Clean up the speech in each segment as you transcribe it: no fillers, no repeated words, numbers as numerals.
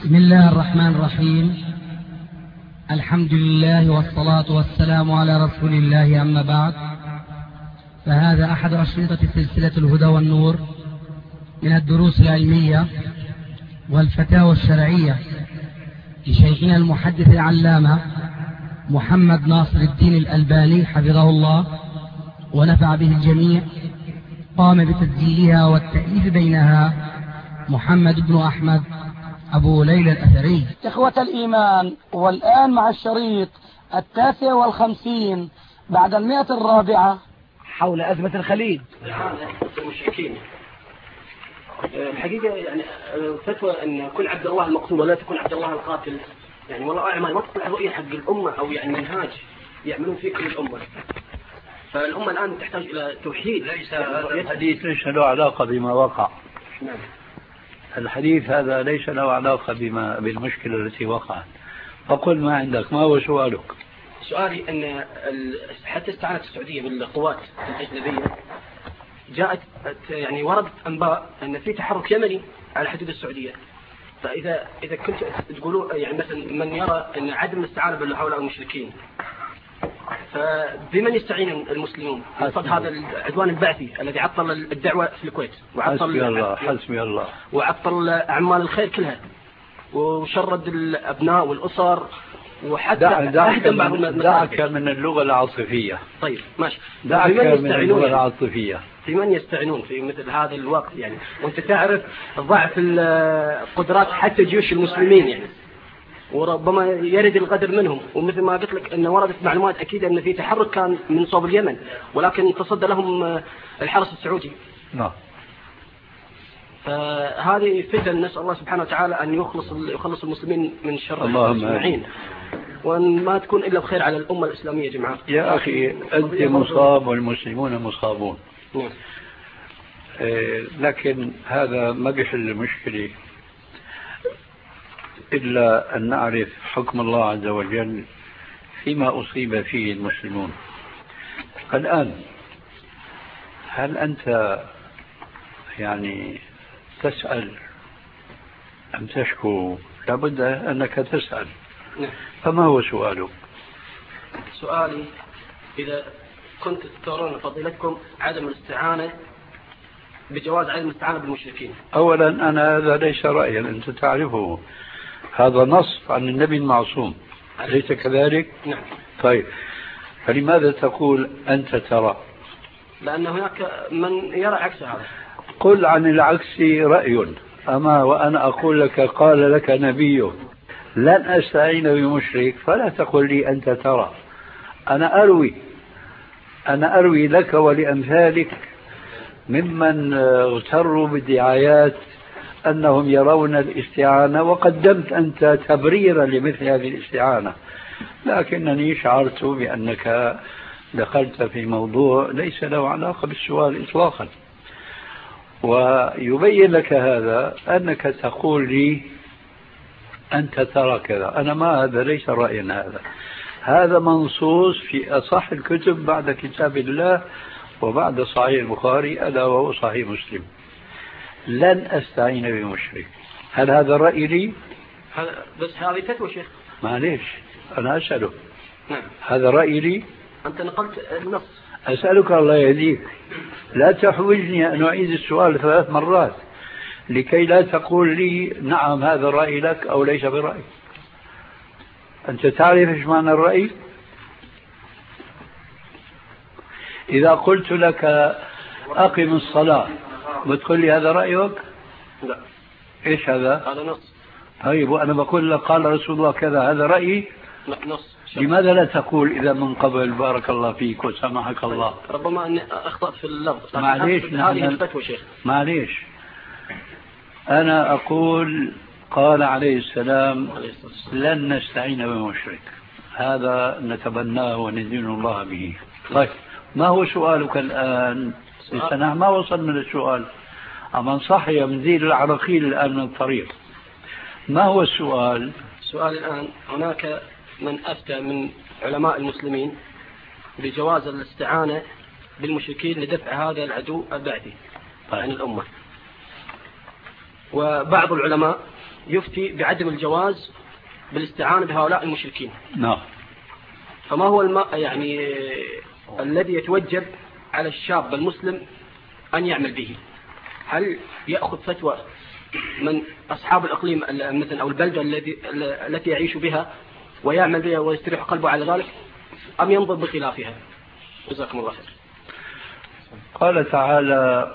بسم الله الرحمن الرحيم. الحمد لله والصلاة والسلام على رسول الله، أما بعد، فهذا أحد أشرطة سلسلة الهدى والنور من الدروس العلمية والفتاوى الشرعية لشيخنا المحدث العلامة محمد ناصر الدين الألباني حفظه الله ونفع به الجميع. قام بتسجيلها والتأليف بينها محمد بن أحمد أبو ليلى الأثري. إخوة الإيمان، والآن مع الشريط 59 بعد 104 حول أزمة الخليج. المشركين الحقيقة يعني فتوى أن كل عبد الله المقتول ولا تكون عبد الله القاتل، يعني والله أعلم ما تطلع رؤية حق الأمة أو يعني منهاج يعملون فيه كل الأمة. فالأمة الآن تحتاج إلى توحيد. ليس هذا الحديث ليس له علاقة بما وقع. نعم. الحديث هذا ليس له علاقة بالمشكلة التي وقعت. فقل ما عندك، ما هو سؤالك؟ سؤالي أن حتى استعانت السعودية بالقوات الأجنبية، جاءت يعني وردت أنباء أن في تحرك يمني على حدود السعودية. فإذا كنت تقولوا يعني مثلا من يرى أن عدم الاستعانة بالهؤلاء المشركين، فبمن يستعين المسلمون قصد هذا العدوان البعثي الذي عطل الدعوة في الكويت وعطل حسبي الله وعطل أعمال الخير كلها وشرد الأبناء والأسر وحتى أهدم بعض المساجد. دعك من اللغة العاطفية. طيب ماشي. دعك من اللغة العاطفية. في من يستعينون في مثل هذا الوقت يعني، وانت تعرف ضعف القدرات حتى جيوش المسلمين يعني، وربما يرد القدر منهم. ومثل ما قلت لك أن وردت معلومات أكيد أن في تحرك كان من صوب اليمن، ولكن تصدى لهم الحرس السعودي. نعم. فهذه فتن، نسأل الله سبحانه وتعالى أن يخلص المسلمين من شر اللهم، وأن ما تكون إلا بخير على الأمة الإسلامية يا جماعة. يا أخي أنت مصاب والمسلمون مصابون. نعم. لكن هذا ما بيحل المشكلة إلا أن نعرف حكم الله عز وجل فيما أصيب فيه المسلمون. الآن هل أنت يعني تسأل أم تشكو؟ لابد أنك تسأل. نعم. فما هو سؤالك؟ سؤالي إذا كنت ترون فضيلتكم عدم الاستعانة بجواز عدم الاستعانة بالمشركين. أولا أنا هذا ليس رأيا، أنت تعرفه، هذا نص عن النبي المعصوم، أليس كذلك؟ نعم. طيب فلماذا تقول أنت ترى؟ لأن هناك من يرى عكس هذا. قل عن العكس رأي، أما وأنا أقول لك قال لك نبي لن أستعين بمشرك فلا تقل لي أنت ترى. أنا أروي لك ولأمثالك ممن اغتروا بالدعايات أنهم يرون الاستعانة، وقدمت أنت تبريرا لمثل هذه الاستعانة، لكنني شعرت بأنك دخلت في موضوع ليس له علاقة بالسؤال إطلاقا. ويبين لك هذا أنك تقول لي أنت ترى كذا. أنا ما هذا ليس رأينا، هذا منصوص في أصح الكتب بعد كتاب الله وبعد صحيح البخاري ألا وهو صحيح مسلم. لن أستعين بمشرك. هل هذا الرأي لي؟ بس هذه فتوى شيخ. معليش أنا أسألك. نعم. هذا رأي لي؟ أنت نقلت النص. أسألك الله يهديك، لا تحوجني أن أعيد السؤال 3 مرات لكي لا تقول لي نعم هذا الرأي لك أو ليس برأي. أنت تعرف إيش معنى الرأي؟ إذا قلت لك أقم الصلاة بتقول لي هذا رأيك؟ لا. إيش هذا؟ هذا نص. طيب وأنا بقول لك قال رسول الله كذا، هذا رأيي؟ لا نص. لماذا لا تقول إذا من قبل بارك الله فيك وسامحك الله؟ ربما أني أخطأت في اللفظ. معليش هذه الفتوى شيخ. معليش أنا أقول قال عليه السلام لن نستعين بمشرك، هذا نتبناه وندين الله به. طيب ما هو سؤالك الآن؟ نحن ما وصلنا للسؤال، أما صحي مزيل العراقيل الآن من الطريق. ما هو السؤال؟ السؤال الآن هناك من أفتى من علماء المسلمين بجواز الاستعانة بالمشركين لدفع هذا العدو البعثي عن الأمة، وبعض العلماء يفتي بعدم الجواز بالاستعانة بهؤلاء المشركين. نعم. فما هو يعني الذي يتوجب على الشاب المسلم أن يعمل به؟ هل يأخذ فتوى من أصحاب الإقليم مثلا أو البلدة التي يعيش بها ويعمل بها ويستريح قلبه على ذلك، أم ينظر بخلافها؟ جزاكم الله خير. قال تعالى: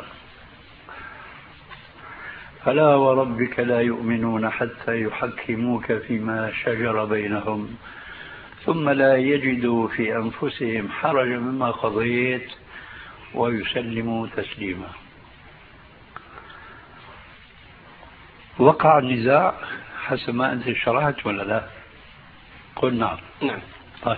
فلا وربك لا يؤمنون حتى يحكموك فيما شجر بينهم ثم لا يجدوا في أنفسهم حرجا مما قضيت ويسلموا تسليما. وقع النزاع حسب ما أنت شرحت ولا لا؟ قل نعم. نعم. طيب،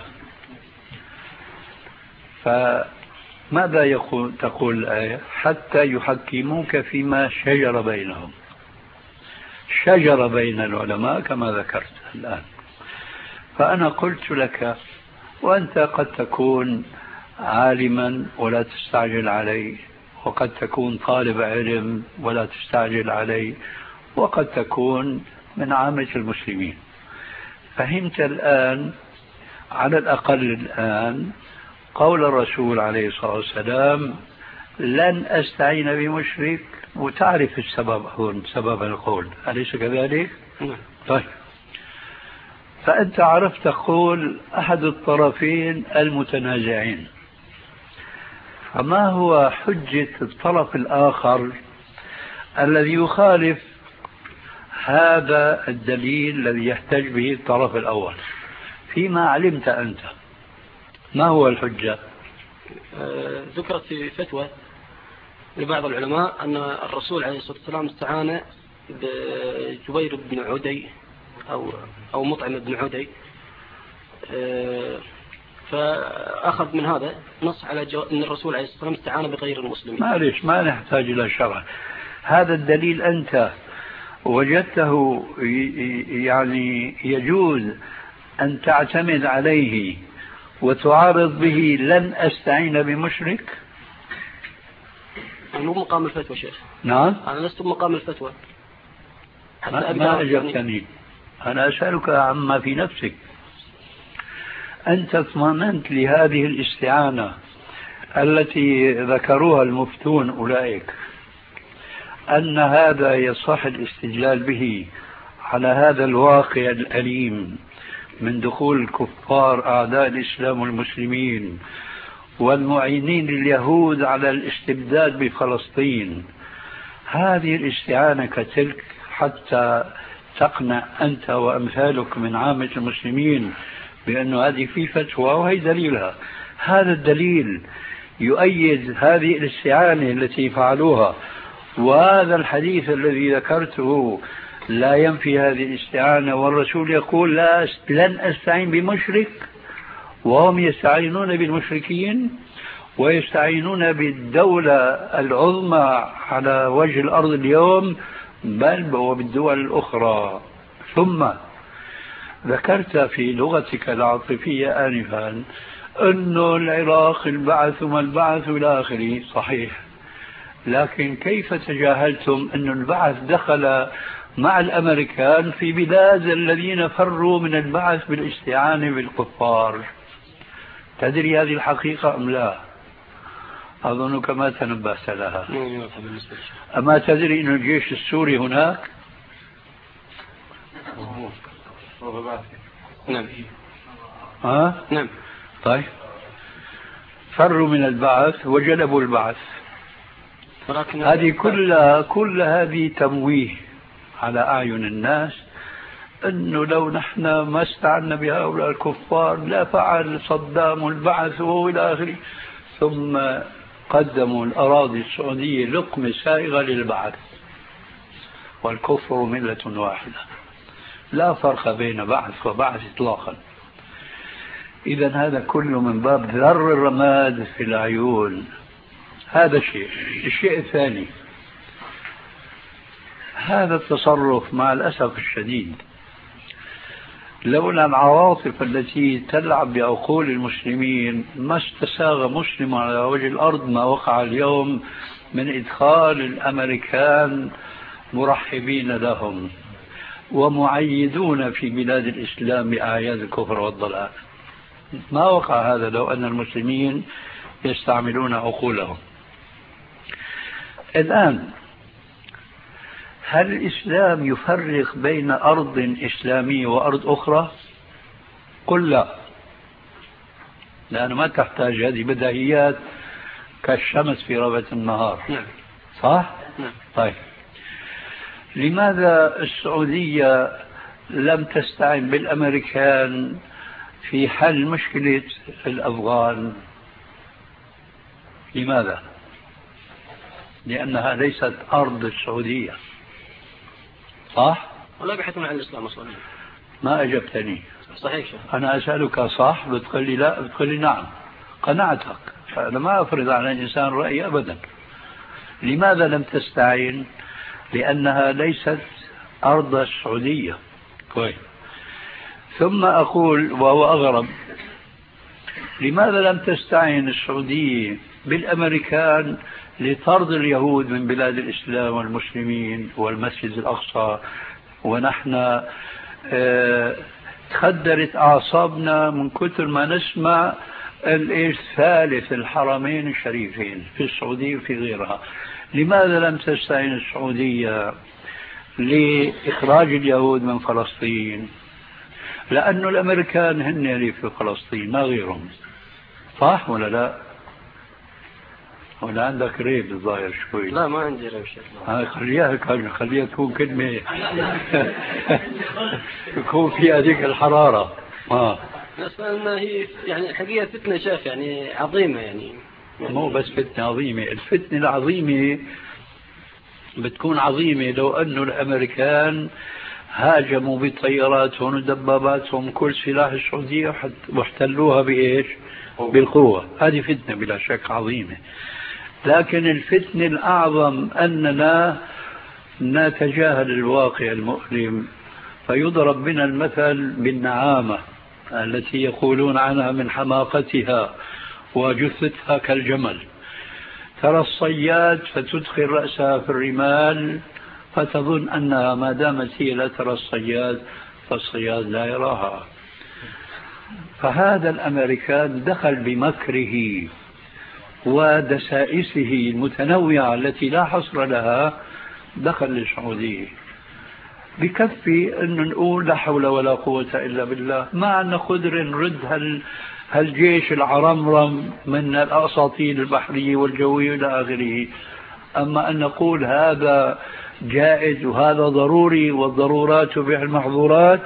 فماذا تقول الآية؟ حتى يحكموك فيما شجر بينهم. شجر بين العلماء كما ذكرت الآن. فأنا قلت لك، وأنت قد تكون عالما ولا تستعجل عليه، وقد تكون طالب علم ولا تستعجل عليه، وقد تكون من عامة المسلمين. فهمت الآن على الأقل الآن قول الرسول عليه الصلاة والسلام: لن أستعين بمشرك، وتعرف السبب، أظن سبب القول، أليس كذلك؟ طيب، فأنت عرفت تقول أحد الطرفين المتنازعين، فما هو حجة الطرف الآخر الذي يخالف هذا الدليل الذي يحتج به الطرف الأول فيما علمت أنت؟ ما هو الحجة؟ ذكرت في فتوى لبعض العلماء أن الرسول عليه الصلاة والسلام استعان بجبير بن عدي أو مطعم بن عدي، فأخذ من هذا نص على أن الرسول عليه الصلاة والسلام استعان بغير المسلمين. معلش، ما نحتاج إلى شرح. هذا الدليل أنت وجدته يعني يجوز أن تعتمد عليه وتعارض به لن أستعين بمشرك؟ مو مقام الفتوى شيخ. نعم، أنا لست بمقام الفتوى. ما أجبتني. أنا أسألك عما في نفسك. أنت اطمأننت لهذه الاستعانة التي ذكروها المفتون أولئك أن هذا يصح الاستدلال به على هذا الواقع الأليم من دخول الكفار أعداء الإسلام والمسلمين والمعينين لليهود على الاستبداد بفلسطين. هذه الاستعانة كتلك حتى تقنع أنت وأمثالك من عامة المسلمين بأن هذه في فتوى وهي دليلها. هذا الدليل يؤيد هذه الاستعانة التي فعلوها، وهذا الحديث الذي ذكرته لا ينفي هذه الاستعانة، والرسول يقول لن أستعين بمشرك، وهم يستعينون بالمشركين ويستعينون بالدولة العظمى على وجه الأرض اليوم، بل وبالدول الأخرى. ثم ذكرت في لغتك العاطفية آنفا أن العراق البعث ما البعث إلى آخره، صحيح، لكن كيف تجاهلتم أن البعث دخل مع الأمريكان في بلاد الذين فروا من البعث بالاستعانة بالكفار؟ تدري هذه الحقيقة أم لا؟ أظنك ما تنبهت لها. أما تدري أن الجيش السوري هناك؟ نعم. نعم. طيب، فروا من البعث وجلبوا البعث. هذه كل هذه تمويه على أعين الناس أنه لو نحن ما استعنا بهؤلاء الكفار لا فعل صدام البعث وإلى آخره. ثم قدموا الأراضي السعودية لقمة سائغة للبعث، والكفر ملة واحدة، لا فرق بين بعث وبعث إطلاقا. إذا هذا كله من باب ذر الرماد في العيون. هذا شيء. الشيء الثاني، هذا التصرف مع الأسف الشديد لولا العواطف التي تلعب بعقول المسلمين ما استساغ مسلم على وجه الأرض ما وقع اليوم من إدخال الأمريكان مرحبين لهم. ومعيدون في بلاد الإسلام بأعياد الكفر والضلال. ما وقع هذا لو أن المسلمين يستعملون عقولهم. الآن هل الإسلام يفرق بين أرض إسلامية وأرض أخرى؟ قل لا، لأنه ما تحتاج، هذه بديهيات كالشمس في ربة النهار. صح؟ طيب، لماذا السعودية لم تستعن بالأمريكان في حل مشكلة الأفغان؟ لماذا؟ لأنها ليست أرض السعودية. صح؟ ولا يبحثون عن الإسلام أصلا. ما أجبتني. صحيح شيخ. أنا أسألك صح بتقول لي لا، بتقول لي نعم، قناعتك. أنا ما أفرض على الإنسان رأيي أبدا. لماذا لم تستعين؟ لأنها ليست أرض السعودية. كويس. ثم أقول وهو أغرب، لماذا لم تستعين السعودية بالأمريكان لطرد اليهود من بلاد الإسلام والمسلمين والمسجد الأقصى؟ ونحن تخدرت أعصابنا من كثر ما نسمع ثالث الحرمين الشريفين في السعودية وفي غيرها. لماذا لم تستعين السعودية لإخراج اليهود من فلسطين؟ لأنه الأمريكان هن اللي في فلسطين ما غيرهم. صح ولا لا؟ ولا عندك ريب الظاهر شوي؟ لا ما عندي ريب شيخ. خليها تكون كلمة يكون فيها ذيك الحرارة. بس ما هي يعني الحقيقة فتنة شاف يعني عظيمة يعني مو بس فتنة عظيمة. الفتنة العظيمة بتكون عظيمة لو أنه الأمريكان هاجموا بطياراتهم ودباباتهم كل سلاح السعودية واحتلوها بإيش؟ بالقوة. هذه فتنة بلا شك عظيمة. لكن الفتنة الأعظم أننا نتجاهل الواقع المؤلم، فيضرب بنا المثل بالنعامة التي يقولون عنها من حماقتها وجثتها كالجمل. ترى الصياد فتدخل رأسها في الرمال فتظن أنها ما دامت هي لا ترى الصياد فالصياد لا يراها. فهذا الأمريكان دخل بمكره ودسائسه المتنوعة التي لا حصر لها، دخل للسعودية. بكفي أن نقول لا حول ولا قوة إلا بالله، ما عندنا قدر نرد هالجيش العرمرم من الأساطيل البحرية والجوية إلى آخره. أما أن نقول هذا جائز وهذا ضروري والضرورات تبيح المحظورات،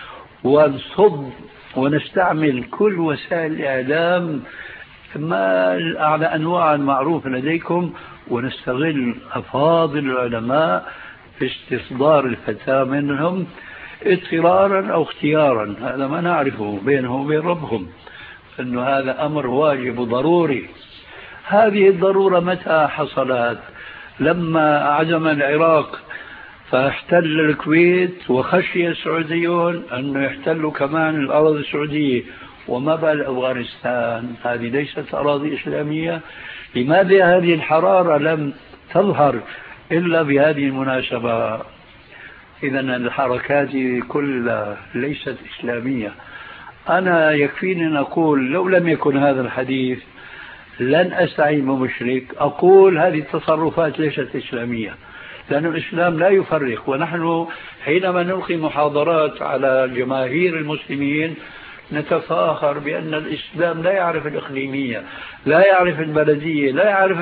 ونصب ونستعمل كل وسائل الإعلام ما على أنواع معروفة لديكم، ونستغل أفاضل العلماء في استصدار الفتاة منهم اضطرارا أو اختيارا، هذا ما نعرفه بينهم وبين ربهم، أنه هذا أمر واجب وضروري. هذه الضرورة متى حصلت؟ لما عزم العراق فاحتل الكويت وخشي السعوديون أنه يحتلوا كمان الأراضي السعودية. وما بال أفغانستان؟ هذه ليست أراضي إسلامية. لماذا هذه الحرارة لم تظهر إلا بهذه المناسبة؟ إذن الحركات كلها ليست إسلامية. أنا يكفيني أن أقول لو لم يكن هذا الحديث لن أستعين بمشرك، أقول هذه التصرفات ليست إسلامية، لأن الإسلام لا يفرق. ونحن حينما نلقي محاضرات على جماهير المسلمين نتفاخر بأن الإسلام لا يعرف الإقليمية، لا يعرف البلدية، لا يعرف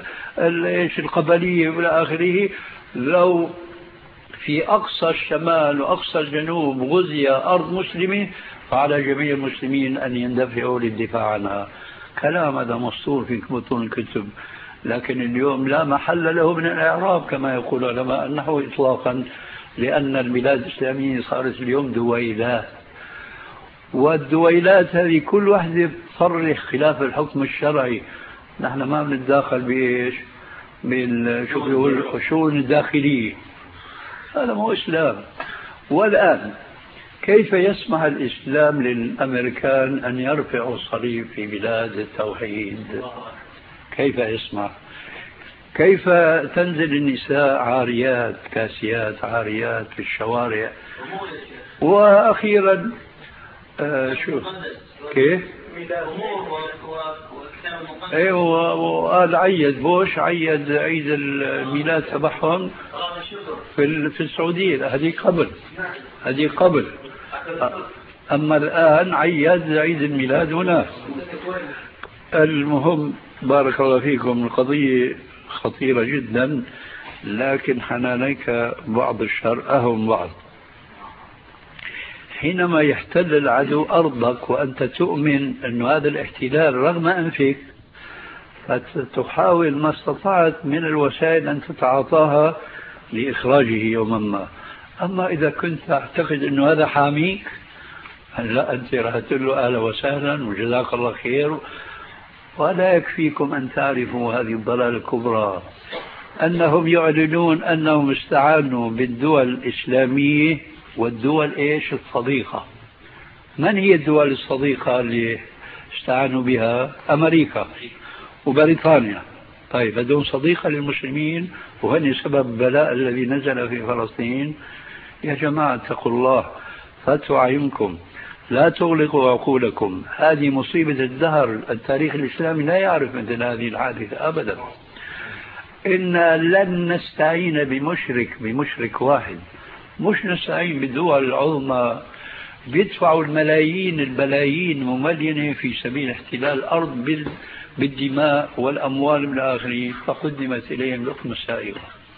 القبلية إلى آخره. لو في أقصى الشمال وأقصى الجنوب غزي أرض مسلمة فعلى جميع المسلمين أن يندفعوا للدفاع عنها. كلام هذا مسطور في بطون الكتب، لكن اليوم لا محل له من الإعراب كما يقول علماء النحو إطلاقا، لأن البلاد الإسلامية صارت اليوم دويلات، والدويلات هذه كل واحدة تصرح خلاف الحكم الشرعي. نحن ما بنتداخل بإيش؟ بالشؤون الداخلية. هذا مو إسلام. والآن كيف يسمح الإسلام للأمريكان أن يرفعوا الصليب في بلاد التوحيد؟ كيف يسمح؟ كيف تنزل النساء عاريات كاسيات عاريات في الشوارع؟ وأخيرا شو كيف؟ ايوه، وقال عيد بوش عيد عيد الميلاد تبعهم في السعودية. هذه قبل أما الآن عيد عيد الميلاد هنا. المهم بارك الله فيكم، القضية خطيرة جدا، لكن حنانيك بعض الشر أهم بعض. حينما يحتل العدو أرضك وأنت تؤمن أن هذا الاحتلال رغم أنفك، فتحاول ما استطعت من الوسائل أن تتعاطاها لإخراجه يوما ما. أما إذا كنت تعتقد أن هذا حاميك، لا، أنت راح تقول له أهلا وسهلا وجزاك الله خير. ولا يكفيكم أن تعرفوا هذه الضلالة الكبرى، أنهم يعلنون أنهم استعانوا بالدول الإسلامية والدول الصديقة. من هي الدول الصديقة اللي استعانوا بها؟ أمريكا وبريطانيا. طيب هذول صديقة للمسلمين وهن سبب البلاء الذي نزل في فلسطين. يا جماعة اتقوا الله، فاتوا أعينكم، لا تغلقوا عقولكم. هذه مصيبة الدهر. التاريخ الإسلامي لا يعرف مثل هذه الحادثة أبدا. إن لن نستعين بمشرك واحد، مش نستعين بالدول العظمى بيدفعوا البلايين مملينة في سبيل احتلال الأرض بالدماء والأموال من آخره، فقدمت إليهم لقمة سائغة.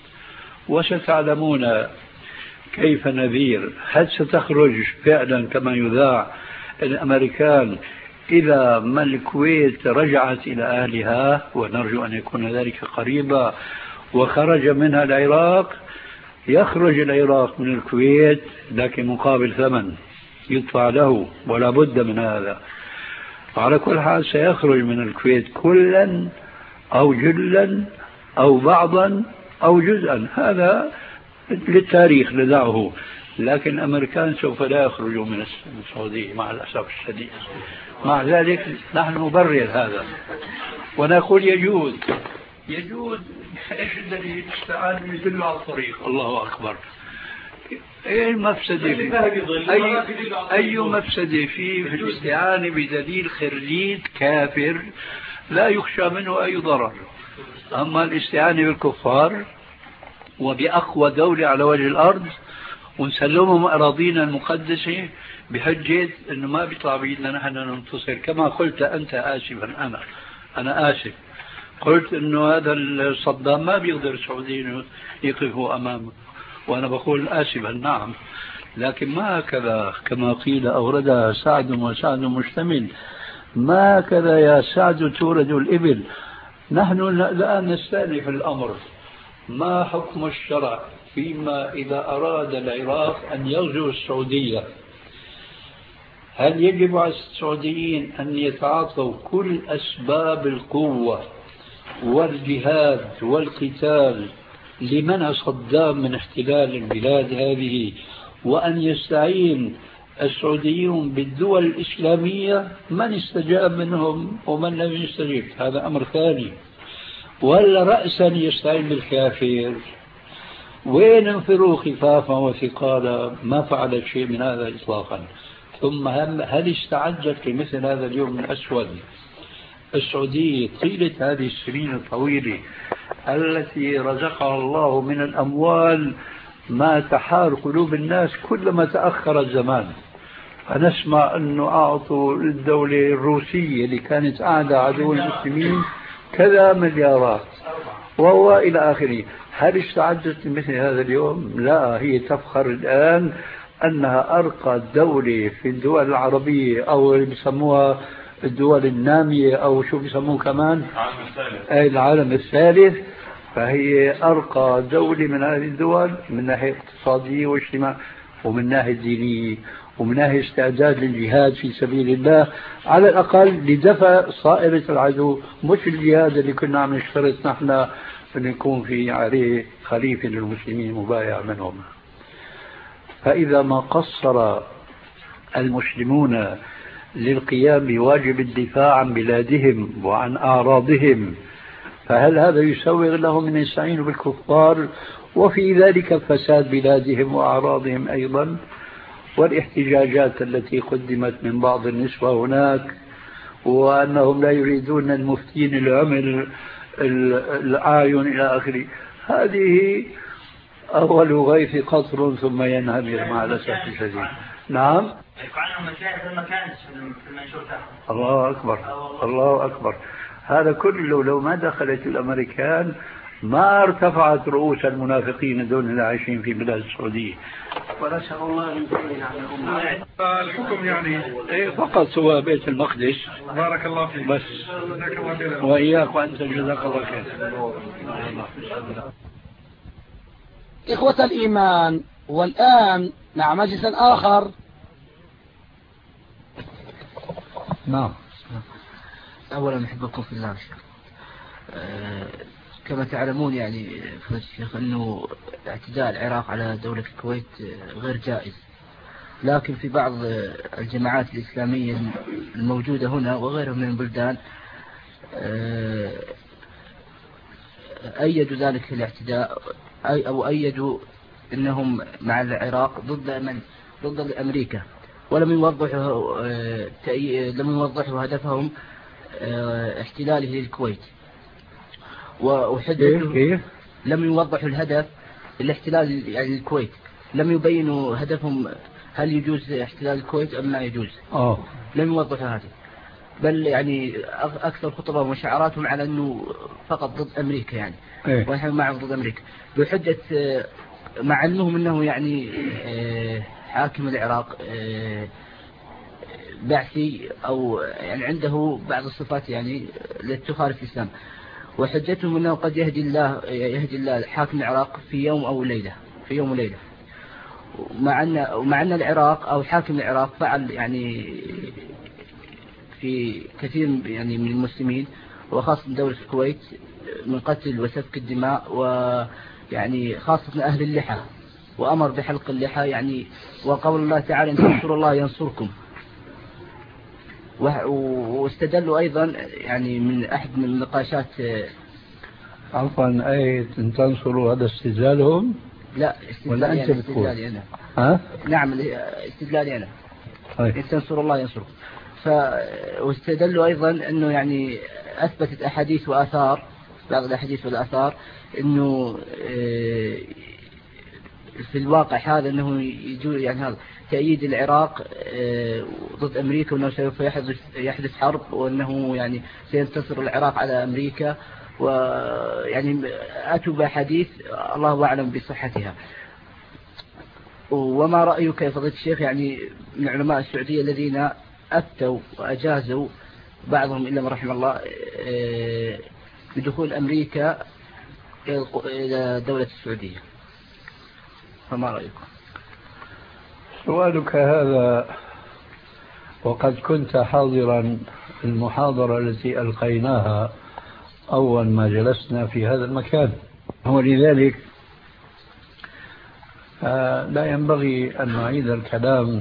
وستعلمون كيف نذير. هل ستخرج فعلا كما يذاع الأمريكان إذا ما الكويت رجعت إلى أهلها، ونرجو أن يكون ذلك قريبا، وخرج منها العراق؟ يخرج العراق من الكويت لكن مقابل ثمن يدفع له، ولا بد من هذا. وعلى كل حال سيخرج من الكويت كلا أو جلا أو بعضا أو جزءا، هذا للتاريخ ندعه. لكن الأمريكان سوف لا يخرجوا من السعودية مع الأسف الشديد. مع ذلك نحن نبرر هذا ونقول يجوز. ايش الدليل؟ استعان يدل على الطريق. الله أكبر. ايه المفسدة أي مفسدة في الاستعانة بدليل خريج كافر لا يخشى منه أي ضرر؟ أما الاستعانة بالكفار وبأقوى دولة على وجه الأرض ونسلمهم أراضينا المقدسة بحجة أنه ما بيطلع بيدنا نحن ننتصر. كما قلت أنت آسفا، أنا آسف، قلت أنه هذا الصدام ما بيقدر السعوديين يقفوا أمامه، وأنا بقول آسفا نعم، لكن ما هكذا كما قيل أوردها سعد وسعد مشتمل. ما هكذا يا سعد تورد الإبل. نحن الآن نستأنف الأمر. ما حكم الشرع فيما إذا أراد العراق أن يغزو السعودية؟ هل يجب على السعوديين أن يتعاطوا كل أسباب القوة والجهاد والقتال لمنع صدام من احتلال البلاد هذه، وأن يستعين السعوديون بالدول الإسلامية؟ من استجاب منهم ومن لم يستجب هذا أمر ثاني. ولا رأسا يستعين بالكافر؟ وين انفروا خفافا وثقالا؟ ما فعلت شيء من هذا إطلاقا. ثم هل استعدت لمثل هذا اليوم الأسود؟ السعودية طيلة هذه السنين الطويلة التي رزقها الله من الأموال ما تحار قلوب الناس كلما تأخر الزمان. فنسمع أنه أعطوا الدولة الروسية اللي كانت أعدى عدو المسلمين كذا مليارات وهو إلى آخره. هل استعدت لمثل هذا اليوم؟ لا، هي تفخر الآن أنها أرقى دولة في الدول العربية، أو بيسموها الدول النامية، أو شو بيسموه كمان العالم الثالث. فهي أرقى دولة من هذه الدول من ناحية اقتصادية واجتماعية، ومن ناحية دينية، ومن ناحية استعداد للجهاد في سبيل الله على الأقل لدفع صائرة العدو، مش الجهاد اللي كنا عم نشترط نحن أن يكون في عليه خليفة للمسلمين مبايع منهم. فإذا ما قصر المسلمون للقيام بواجب الدفاع عن بلادهم وعن أعراضهم فهل هذا يسوغ لهم أن يستعينوا بالكفار وفي ذلك فساد بلادهم وأعراضهم أيضا، والاحتجاجات التي قدمت من بعض النسوة هناك، وأنهم لا يريدون المفتين العمر الأعين إلى آخره. هذه أول غيث قطر ثم ينهمر مع الأسف الشديد. نعم. الله أكبر، الله أكبر. هذا كله لو ما دخلت الأمريكان ما ارتفعت رؤوس المنافقين دون اللي عايشين في بلاد السعودية. ونسأل الله أن يجعلنا على الحكم يعني فقط هو بيت المقدس. بارك الله فيك. بس وإياك وأنت جزاك الله خير. إخوة الإيمان، والآن مع مجلس آخر. نعم. أولا أحبكم في الله. كما تعلمون يعني فضيلة الشيخ أنه اعتداء العراق على دولة الكويت غير جائز، لكن في بعض الجماعات الإسلامية الموجودة هنا وغيرها من البلدان أيدوا ذلك الاعتداء، أو أيدوا أنهم مع العراق ضد أمريكا، ولم يوضحوا هدفهم احتلاله للكويت. وحجته لم يوضحوا الهدف الاحتلال يعني الكويت، لم يبينوا هدفهم هل يجوز احتلال الكويت أم لا يجوز. لم يوضحوا هذا، بل يعني أكثر خطبهم وشعاراتهم على أنه فقط ضد أمريكا يعني ونحن معهم ضد أمريكا، بحجة مع علمهم أنه يعني حاكم العراق بعثي أو يعني عنده بعض الصفات يعني التي تخالف الإسلام، وحجتهم أنه قد يهدي الله حاكم العراق في يوم أو ليلة، ومع أن العراق أو حاكم العراق فعل يعني في كثير يعني من المسلمين وخاصة دولة الكويت من قتل وسفك الدماء، ويعني خاصة أهل اللحى، وأمر بحلق اللحى يعني، وقول الله تعالى إن تنصروا الله ينصركم. واستدلوا أيضا يعني من أحد من النقاشات عفوا آية إن تنصروا هذا استدلالهم؟ لا ولا أنت بتقول؟ استدلالي أنا. نعم استدلالي أنا. إن تنصروا الله ينصركم. واستدلوا أيضا أنه يعني أثبتت أحاديث وآثار، بعض الأحاديث والآثار أنه في الواقع هذا أنه يجوز يعني هذا تأييد العراق ضد أمريكا، وأنه سوف يحدث حرب، وأنه يعني سينتصر العراق على أمريكا، ويعني أتوا بحديث الله أعلم بصحتها. وما رأيك يا فضيلة الشيخ يعني من علماء السعودية الذين أفتوا وأجازوا بعضهم إلا من رحم الله بدخول أمريكا إلى دولة السعودية، فما رأيكم؟ سؤالك هذا وقد كنت حاضرا المحاضرة التي ألقيناها أول ما جلسنا في هذا المكان، ولذلك لا ينبغي أن نعيد الكلام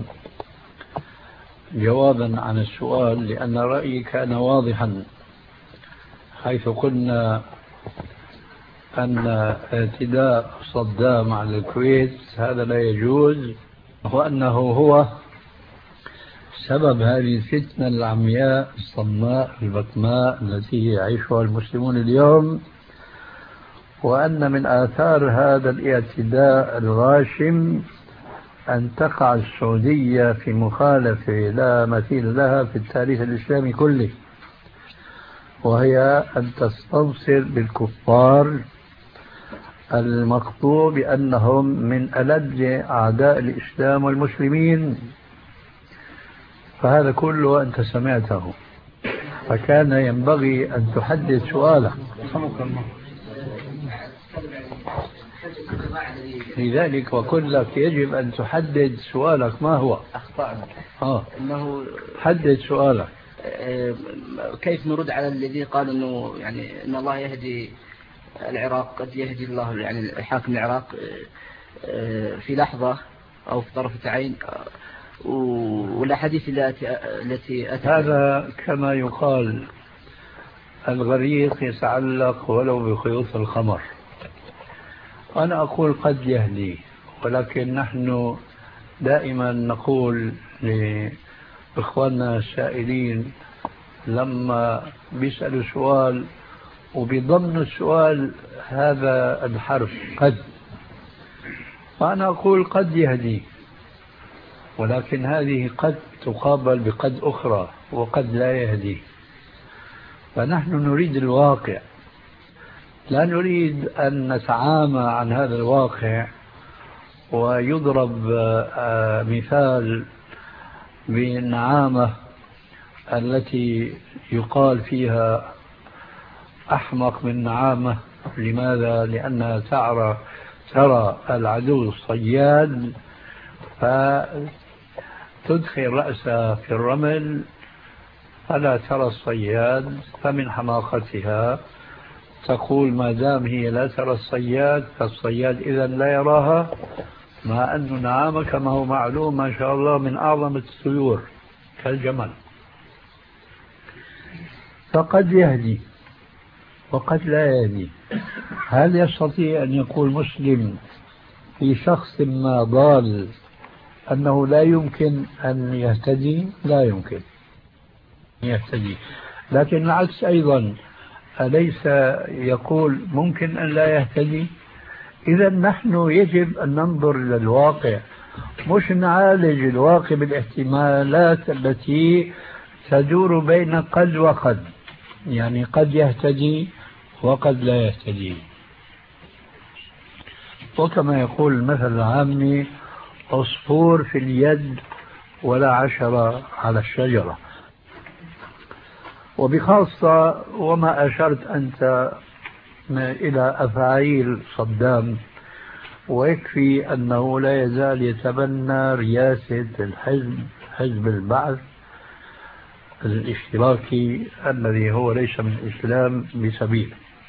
جوابا عن السؤال، لأن رأيي كان واضحا، حيث قلنا أن اعتداء صدام على الكويت هذا لا يجوز، وأنه هو سبب هذه الفتنة العمياء الصماء البكماء التي يعيشها المسلمون اليوم، وأن من آثار هذا الاعتداء الغاشم أن تقع السعودية في مخالفة لا مثيل لها في التاريخ الإسلامي كله، وهي أن تستنصر بالكفار المقطوع بأنهم من ألد أعداء الإسلام والمسلمين. فهذا كله أنت سمعته، فكان ينبغي أن تحدد سؤالك. لذلك وقل لك يجب أن تحدد سؤالك ما هو. أخطأنا. إنه حدد سؤالك. كيف نرد على الذي قال إنه يعني إن الله يهدي العراق، قد يهدي الله يعني حاكم العراق في لحظة أو في طرفة عين، والأحاديث التي هذا كما يقال الغريق يتعلق ولو بخيوط الخمر. أنا أقول قد يهدي، ولكن نحن دائما نقول لإخواننا السائلين لما بيسألوا سؤال وبضمن السؤال هذا الحرف قد، فأنا أقول قد يهدي، ولكن هذه قد تقابل بقد أخرى وقد لا يهدي. فنحن نريد الواقع، لا نريد أن نتعامى عن هذا الواقع. ويضرب مثال بالنعامة التي يقال فيها أحمق من نعامة. لماذا؟ لأنها ترى العدو الصياد فتدخل رأسها في الرمل فلا ترى الصياد، فمن حماقتها تقول ما دام هي لا ترى الصياد فالصياد إذا لا يراها، مع أن نعامة كما هو معلوم ما شاء الله من أعظم الطيور كالجمل. فقد يهدي وقد لا يهدي. هل يستطيع أن يقول مسلم في شخص ما ضال أنه لا يمكن أن يهتدي؟ لا يمكن يهتدي. لكن العكس أيضا، أليس يقول ممكن أن لا يهتدي؟ إذا نحن يجب أن ننظر إلى الواقع، مش نعالج الواقع بالاحتمالات التي تدور بين قد وقد، يعني قد يهتدي وقد لا يهتدي. وكما يقول المثل العامي عصفور في اليد ولا عشرة على الشجرة. وبخاصة وما أشرت أنت إلى أفعال صدام، ويكفي أنه لا يزال يتبنى رئاسة حزب البعث الاشتراكي الذي هو ليس من الإسلام بسبيل.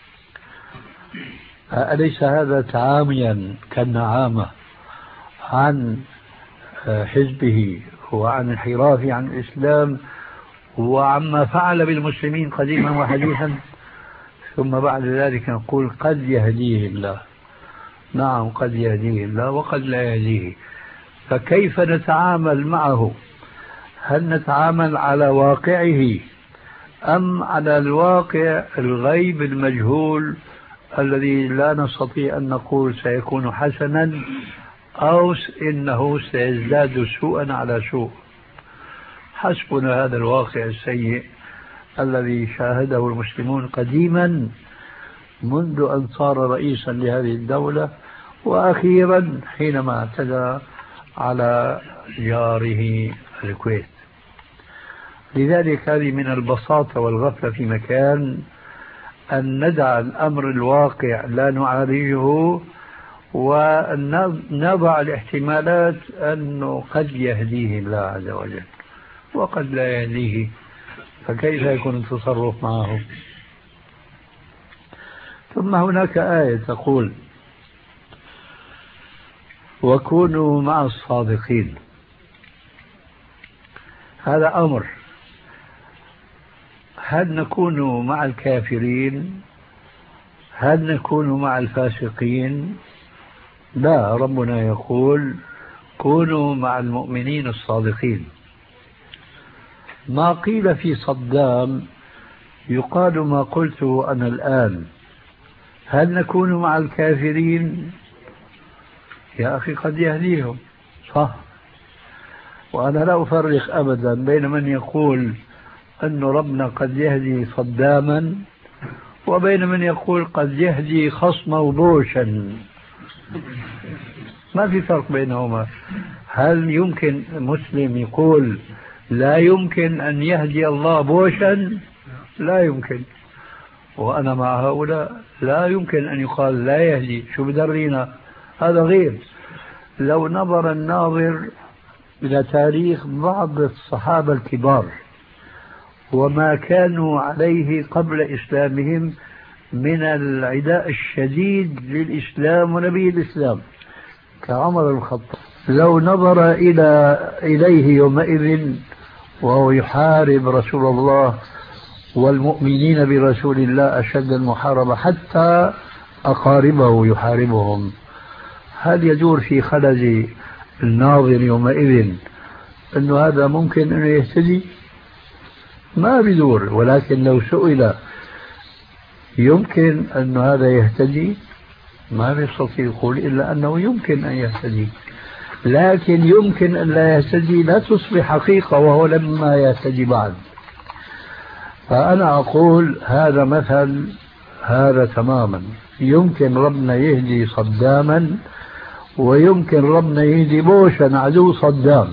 أليس هذا تعاميا كالنعامة عن حزبه وعن انحرافه عن الإسلام وعما فعل بالمسلمين قديما وحديثا؟ ثم بعد ذلك نقول قد يهديه الله. نعم قد يهديه الله وقد لا يهديه. فكيف نتعامل معه؟ هل نتعامل على واقعه أم على الواقع الغيب المجهول الذي لا نستطيع أن نقول سيكون حسنا أو إنه سيزداد سوءا على سوء؟ حسبنا هذا الواقع السيء الذي شاهده المسلمون قديما منذ أن صار رئيسا لهذه الدولة، وأخيرا حينما اعتدى على جاره الكويت. لذلك هذه من البساطة والغفلة في مكان أن ندع الأمر الواقع لا نعالجه، ونضع الاحتمالات أنه قد يهديه الله عز وجل وقد لا يهديه، فكيف يكون التصرف معه؟ ثم هناك آية تقول وكونوا مع الصادقين. هذا أمر. هل نكون مع الكافرين؟ هل نكون مع الفاسقين؟ لا، ربنا يقول كونوا مع المؤمنين الصادقين. ما قيل في صدام يقال ما قلته أنا الآن. هل نكون مع الكافرين؟ يا أخي قد يهديهم، صح. وأنا لا أفرق أبدا بين من يقول أن ربنا قد يهدي صداما وبين من يقول قد يهدي خصمه بوشا. ما في فرق بينهما. هل يمكن مسلم يقول لا يمكن أن يهدي الله بوشا؟ لا يمكن. وأنا مع هؤلاء لا يمكن أن يقال لا يهدي. شو بدرينا؟ هذا غير. لو نظر الناظر إلى تاريخ بعض الصحابة الكبار وما كانوا عليه قبل إسلامهم من العداء الشديد للإسلام ونبي الإسلام كعمر الخطاب، لو نظر إليه يومئذ وهو يحارب رسول الله والمؤمنين برسول الله أشد المحاربة حتى أقاربه يحاربهم. هل يدور في خلد الناظر يومئذ أن هذا ممكن أن يهتدي؟ ما بدور. ولكن لو سئل يمكن أن هذا يهتدي، ما بيستطيع يقول إلا أنه يمكن أن يهتدي. لكن يمكن أن لا يهتدي لا تصبح حقيقة وهو لما يهتدي بعد. فأنا أقول هذا مثل هذا تماما. يمكن ربنا يهدي صداما ويمكن ربنا يهدي بوشا عدو صدام.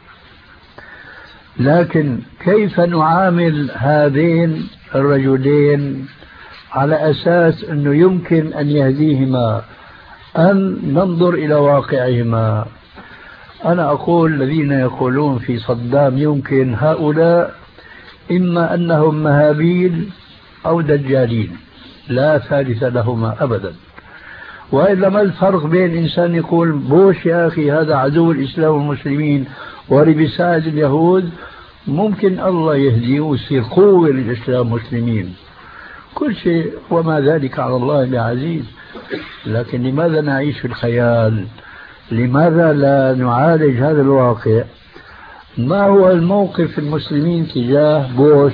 لكن كيف نعامل هذين الرجلين على أساس أنه يمكن أن يهديهما أم ننظر إلى واقعهما؟ أنا أقول الذين يقولون في صدام يمكن، هؤلاء إما أنهم مهابيل أو دجالين، لا ثالث لهما أبدا. وإلا ما الفرق بين إنسان يقول بوش يا أخي هذا عدو الإسلام والمسلمين وربساد اليهود، ممكن الله يهديه ويصير قوة للإسلام والمسلمين، كل شيء وما ذلك على الله بعزيز. لكن لماذا نعيش في الخيال؟ لماذا لا نعالج هذا الواقع؟ ما هو الموقف المسلمين تجاه بوش؟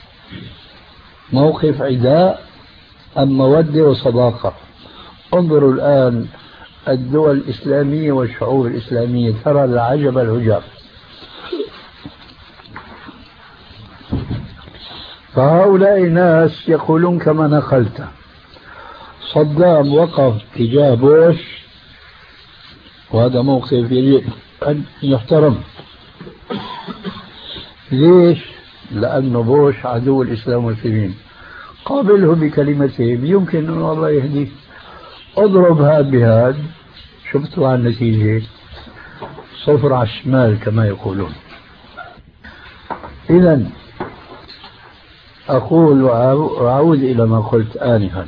موقف عداء أم مودة وصداقة؟ انظروا الآن الدول الإسلامية والشعوب الإسلامية، ترى العجب العجاب. فهؤلاء الناس يقولون كما نقلت، صدام وقف تجاه بوش وهذا موقف يجب أن يحترم. ليش؟ لأنه بوش عدو الإسلام والمسلمين. قابله بكلمتين يمكن أن الله يهديه. اضرب هاد بهاد، شفتوا عن النتيجة، صفر على الشمال كما يقولون. إذن أقول وأعود إلى ما قلت آنفا،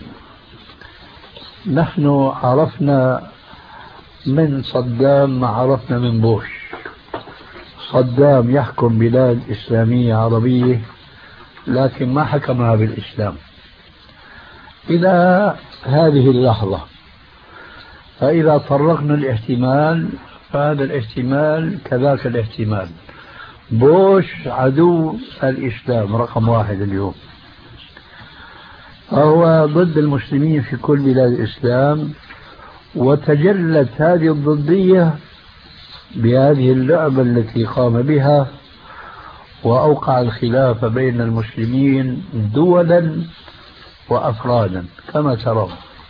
نحن عرفنا من صدام ما عرفنا من بوش. صدام يحكم بلاد إسلامية عربية لكن ما حكمها بالإسلام إلى هذه اللحظة. فإذا طرقنا الاحتمال فهذا الاحتمال كذاك الاحتمال. بوش عدو الإسلام رقم واحد اليوم، فهو ضد المسلمين في كل بلاد الإسلام، وتجلت هذه الضدية بهذه اللعبة التي قام بها، وأوقع الخلاف بين المسلمين دولا وأفرادا كما ترون.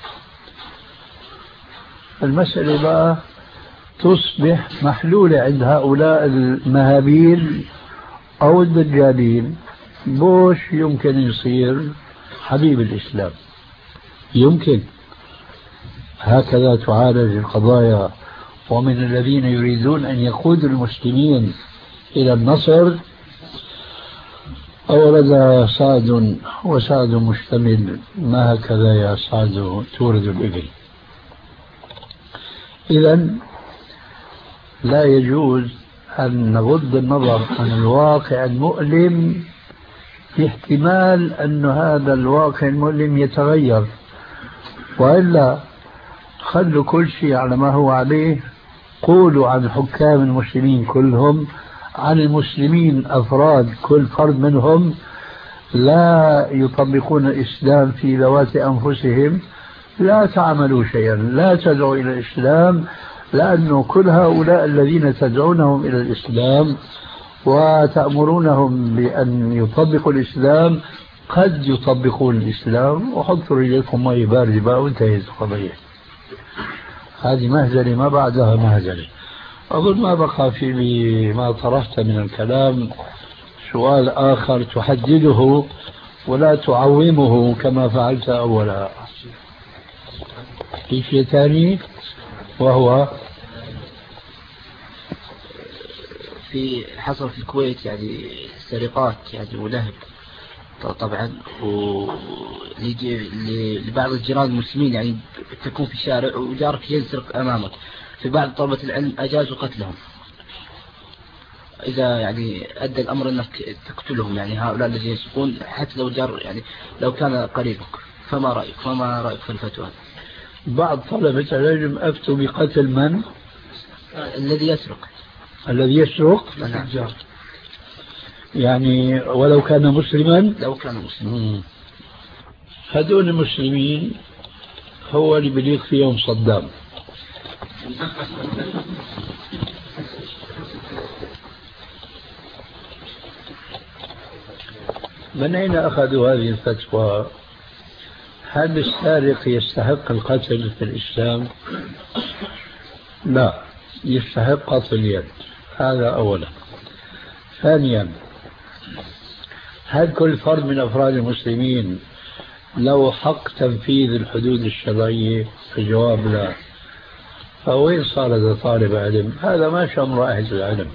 المسألة بقى تصبح محلولة عند هؤلاء المهابيل أو الدجالين. بوش يمكن يصير حبيب الإسلام، يمكن هكذا تعالج القضايا. ومن الذين يريدون أن يقودوا المسلمين إلى النصر أولد سعد وسعد مشتمل، ما هكذا يا سعد تورد الإبل. إذن لا يجوز أن نغض النظر عن الواقع المؤلم في احتمال أن هذا الواقع المؤلم يتغير، وإلا خلوا كل شيء على ما هو عليه. قولوا عن حكام المسلمين كلهم، عن المسلمين أفراد كل فرد منهم لا يطبقون الإسلام في ذوات أنفسهم، لا تعملوا شيئا، لا تدعوا إلى الإسلام، لأنه كل هؤلاء الذين تدعونهم إلى الإسلام وتأمرونهم بأن يطبقوا الإسلام قد يطبقون الإسلام. وحطوا رجلكم ماء باردة بقى وانتهت القضية. هذه مهزلة ما بعدها مهزلة. أظن ما بقى في ما طرحت من الكلام سؤال آخر تحدده ولا تعومه كما فعلت أولا. في شيء ثاني وهو في حصل في الكويت يعني سرقات يعني ولهب طبعا، لبعض الجيران المسلمين يعني تكون في الشارع وجارك يسرق أمامك. في بعض طلبة العلم أجازوا قتلهم. إذا يعني أدى الأمر أنك تقتلهم، يعني هؤلاء الذين يسرقون حتى لو جر، يعني لو كان قريبك، فما رأيك في الفتوى؟ بعض طلبة العلم أفتوا بقتل من؟ الذي يسرق. الذي يسرق؟ نعم. يعني ولو كان مسلما؟ لو كان مسلما. هذول المسلمين هو اللي بليق فيهم صدام. من أين أخذوا هذه الفتوى؟ هل السارق يستحق القتل في الإسلام؟ لا، يستحق قتل اليد، هذا أولا. ثانيا، هل كل فرد من أفراد المسلمين له حق تنفيذ الحدود الشرعية؟ الجواب لا. فوين صار هذا طالب علم؟ هذا ما شأن رائحة العلم.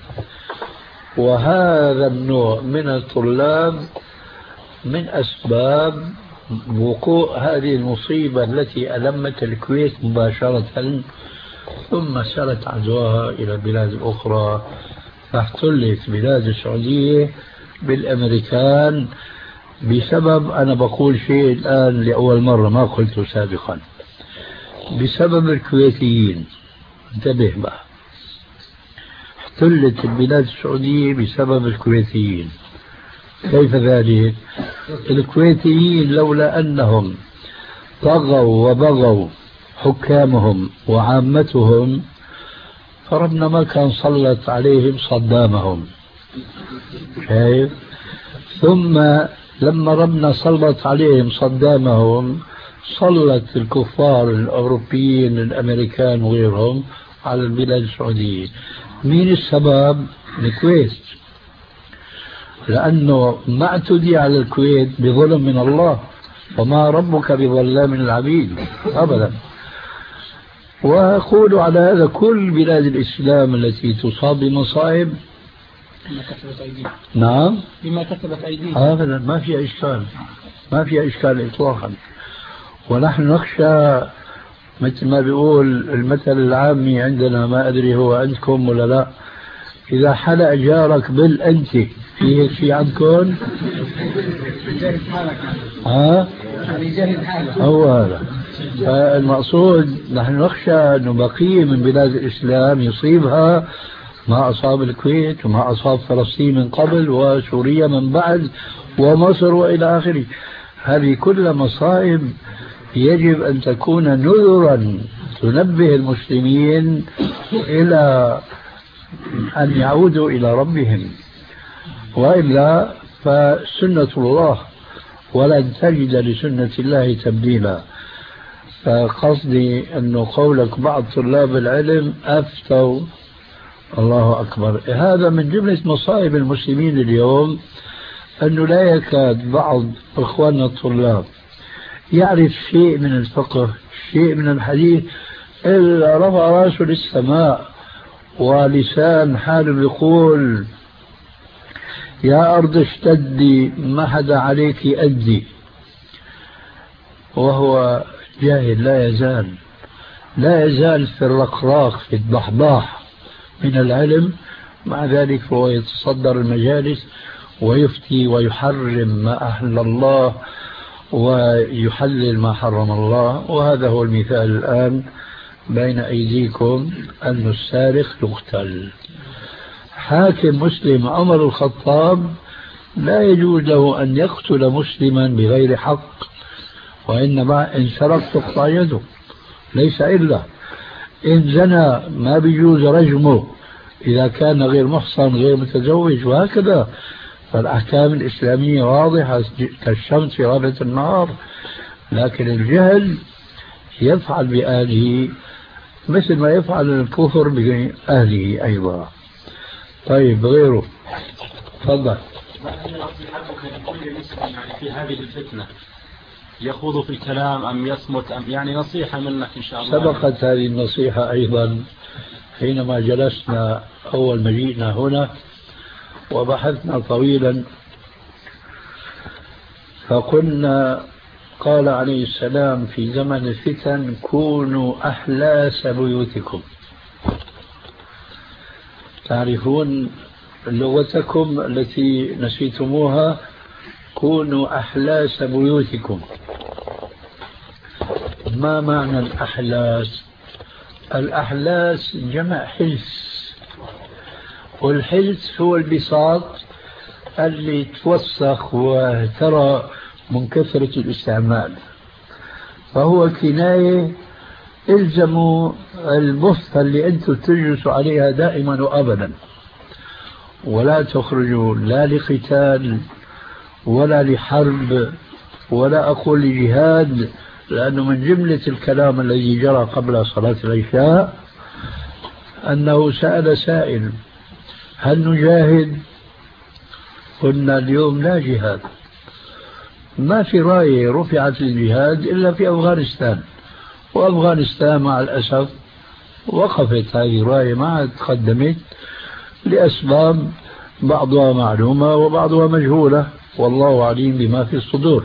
وهذا النوع من الطلاب من أسباب وقوع هذه المصيبة التي ألمت الكويت مباشرة، ثم سرت عدواها إلى البلاد الأخرى، فاحتلت بلاد السعودية بالأمريكان بسبب، أنا بقول شيء الآن لأول مرة ما قلته سابقا، بسبب الكويتيين. انتبه بقى، احتلت البلاد السعودية بسبب الكويتيين. كيف ذلك؟ الكويتيين لولا أنهم طغوا وبغوا حكامهم وعامتهم فربنا ما كان سلط عليهم صدامهم. شايف؟ ثم لما ربنا سلط عليهم صدامهم سلط الكفار الأوروبيين الأمريكان وغيرهم على البلاد السعودية. مين السبب؟ الكويت، لأنه ما اعتدي على الكويت بظلم من الله، وما ربك بظلام للعبيد أبدا. وأقول على هذا كل بلاد الإسلام التي تصاب بمصائب بما كسبت أيديهم. نعم، بما كسبت أيديهم أبدا، ما في إشكال، ما في إشكال إطلاقا. ونحن نخشى مثل ما بيقول المثل العامي عندنا، ما أدري هو عندكم ولا لا، إذا حلق جارك بالأنت، في هيك شيء عندكم؟ هو هذا. فالمقصود نحن نخشى أنه بقية من بلاد الإسلام يصيبها ما أصاب الكويت وما أصاب فلسطين من قبل وسوريا من بعد ومصر وإلى آخره. هذه كل مصائب يجب أن تكون نذرا تنبه المسلمين إلى أن يعودوا إلى ربهم، وإلا فسنة الله ولن تجد لسنة الله تبديلا. فقصدي أنه قولك بعض طلاب العلم أفتوا، الله أكبر، هذا من جملة مصائب المسلمين اليوم، أنه لا يكاد بعض إخواننا الطلاب يعرف شيء من الفقه، شيء من الحديث، إلا رفع رأسه للسماء ولسان حاله يقول يا أرض اشتدي ما حدا عليك أدي، وهو جاهل لا يزال في الرقراق في الضحضاح من العلم. مع ذلك هو يتصدر المجالس ويفتي ويحرم ما أحل الله ويحلل ما حرم الله. وهذا هو المثال الآن بين أيديكم، أن السارق يقتل. حاكم مسلم عمر الخطاب لا يجوز له أن يقتل مسلما بغير حق، وإنما إن سرق تقطع يده، ليس إلا إن زنى ما بيجوز رجمه إذا كان غير محصن غير متزوج، وهكذا. فالأحكام الإسلامية واضحة كالشمس في غابة النهار. لكن الجهل يفعل بأهله مثل ما يفعل الكفر بأهله أيضا. طيب غيره، تفضل. في هذه الفتنة يخوض في الكلام أم يصمت، أم يعني نصيحة منك إن شاء الله. سبقت هذه النصيحة أيضا حينما جلسنا أول ما جئنا هنا وبحثنا طويلا، فقلنا قال عليه السلام في زمن الفتن كونوا أحلاس بيوتكم. تعرفون لغتكم التي نسيتموها كونوا أحلاس بيوتكم. ما معنى الأحلاس؟ الأحلاس جمع حلس، والحلس هو البساط اللي توسخ وترى من كثرة الاستعمال، فهو كناية. الزموا البسطة اللي أنتم تجلسوا عليها دائما وأبدا، ولا تخرجوا لا لقتال ولا لحرب ولا أقول لجهاد، لأنه من جملة الكلام الذي جرى قبل صلاة العشاء أنه سأل سائل: هل نجاهد؟ قلنا اليوم لا جهاد، ما في راية رفعت للجهاد إلا في أفغانستان، وأفغانستان مع الأسف وقفت هذه الراية ما تقدمت لأسباب بعضها معلومة وبعضها مجهولة، والله عليم بما في الصدور.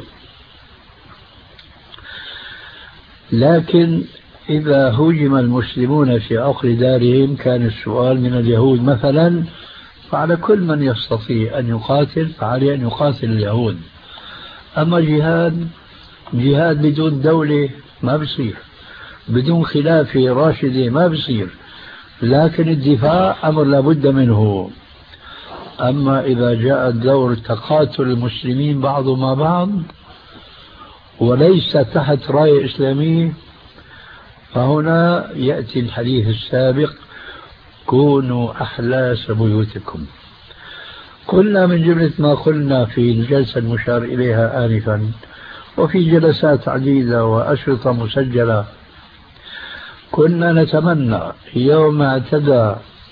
لكن إذا هجم المسلمون في عقر دارهم كان السؤال من اليهود مثلا، فعلى كل من يستطيع أن يقاتل فعليه أن يقاتل اليهود. أما جهاد بدون دولة ما بصير، بدون خلافة راشدة ما بصير، لكن الدفاع أمر لابد منه. أما إذا جاء دور تقاتل المسلمين بعضهم مع بعض وليس تحت راية إسلامية، فهنا يأتي الحديث السابق: كونوا أحلاس بيوتكم. قلنا من جملة ما قلنا في الجلسة المشار إليها آنفا وفي جلسات عديدة وأشرطة مسجلة، كنا نتمنى يوم اعتدى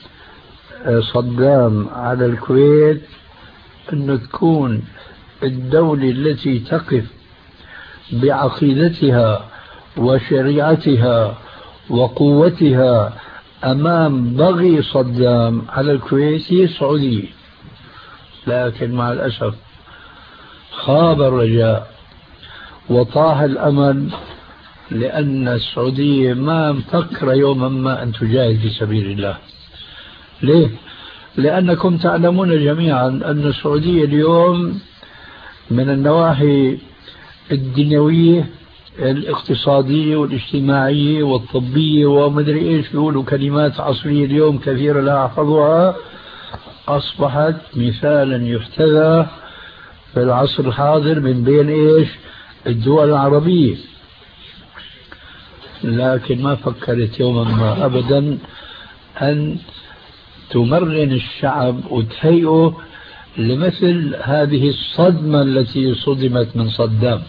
صدام على الكويت أن تكون الدولة التي تقف بعقيدتها وشريعتها وقوتها أمام بغي صدام على الكويت هي السعودية. لكن مع الأسف خاب الرجاء وطاح الأمل، لأن السعودية ما مفكرة يوما ما أن تجاهد في سبيل الله. ليه؟ لأنكم تعلمون جميعا أن السعودية اليوم من النواحي الدنيوية الاقتصادية والاجتماعية والطبية ومدري إيش بيقولوا كلمات عصرية اليوم كثيرة لا أحفظها، أصبحت مثالا يحتذى في العصر الحاضر من بين إيش الدول العربية. لكن ما فكرت يوما ما أبدا أن تمرن الشعب وتهيئه لمثل هذه الصدمة التي صدمت من صدام،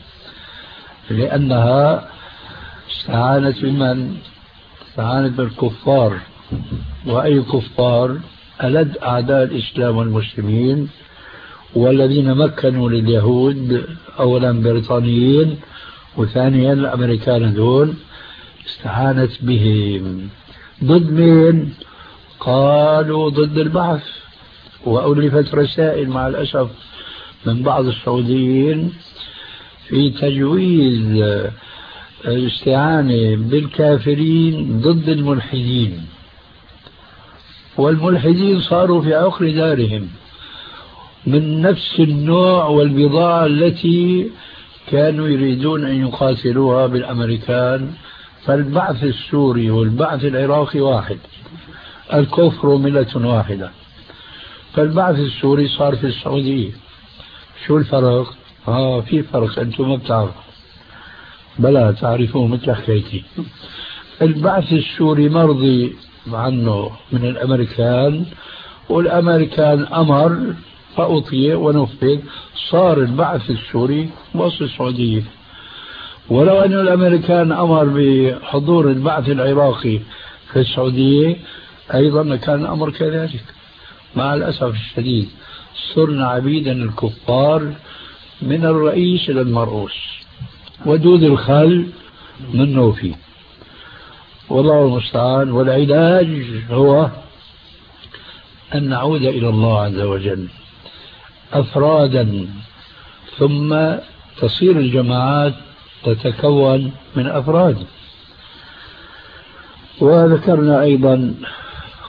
لأنها استعانت بمن؟ استعانت بالكفار. وأي كفار؟ ألد أعداء الإسلام والمسلمين، والذين مكنوا لليهود أولا بريطانيين وثانيا الأمريكان دول، استعانت بهم ضد مين؟ قالوا ضد البعث. وألفت رسائل مع الأسف من بعض السعوديين في تجويز الاستعانة بالكافرين ضد الملحدين، والملحدين صاروا في عقر دارهم من نفس النوع والبضاعة التي كانوا يريدون أن يقاتلوها بالأمريكان. فالبعث السوري والبعث العراقي واحد، الكفر ملة واحدة. فالبعث السوري صار في السعودية. شو الفرق؟ في فرق أنتم ما بتعرفوا، بلا تعرفوه مثل حكايتي. البعث السوري مرضي عنه من الأمريكان، والأمريكان أمر فأطيع ونفذ، صار البعث السوري وصل السعودية. ولو أن الأمريكان أمر بحضور البعث العراقي في السعودية أيضا كان الأمر كذلك. مع الأسف الشديد صرنا عبيدا الكفار من الرئيس إلى المرؤوس، ودود الخل منه فيه، والله المستعان. والعلاج هو أن نعود إلى الله عز وجل أفرادا، ثم تصير الجماعات تتكون من أفراد. وذكرنا أيضا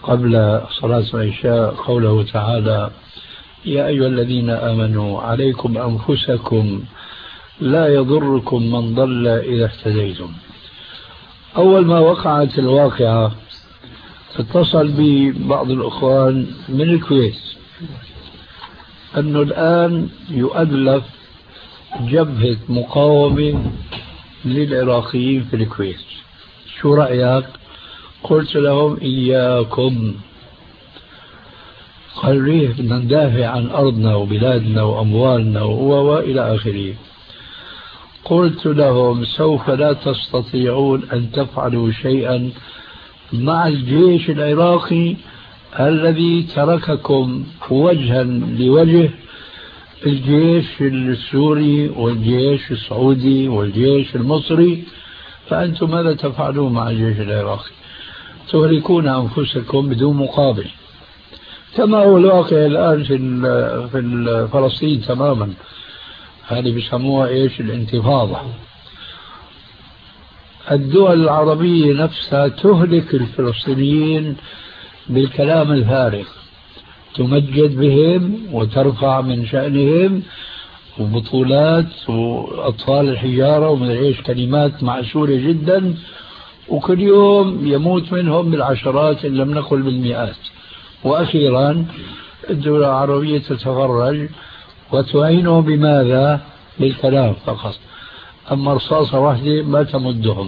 قبل صلاة العشاء قوله تعالى: يا أيها الذين آمنوا عليكم أنفسكم لا يضركم من ضل إذا اهتديتم. أول ما وقعت الواقعة اتصل بي بعض الأخوان من الكويت أنه الآن يؤلف جبهة مقاومة للعراقيين في الكويت، شو رأيك؟ قلت لهم إياكم. قال ليه؟ بدنا ندافع عن أرضنا وبلادنا وأموالنا وإلى آخره. قلت لهم سوف لا تستطيعون أن تفعلوا شيئا مع الجيش العراقي الذي ترككم وجها لوجه الجيش السوري والجيش السعودي والجيش المصري، فأنتم ماذا تفعلون مع الجيش العراقي؟ تهلكون أنفسكم بدون مقابل، كما هو الواقع الآن في فلسطين تماما. هذه بيسموها إيش؟ الانتفاضة. الدول العربية نفسها تهلك الفلسطينيين بالكلام الفارغ، تمجد بهم وترفع من شأنهم وبطولات وأطفال الحجارة ومن ايش، كلمات معسولة جدا، وكل يوم يموت منهم بالعشرات إن لم نقل بالمئات. وأخيرا الدول العربية تتفرج وتعينهم بماذا؟ بالكلام فقط، أما رصاصة واحدة ما تمدهم.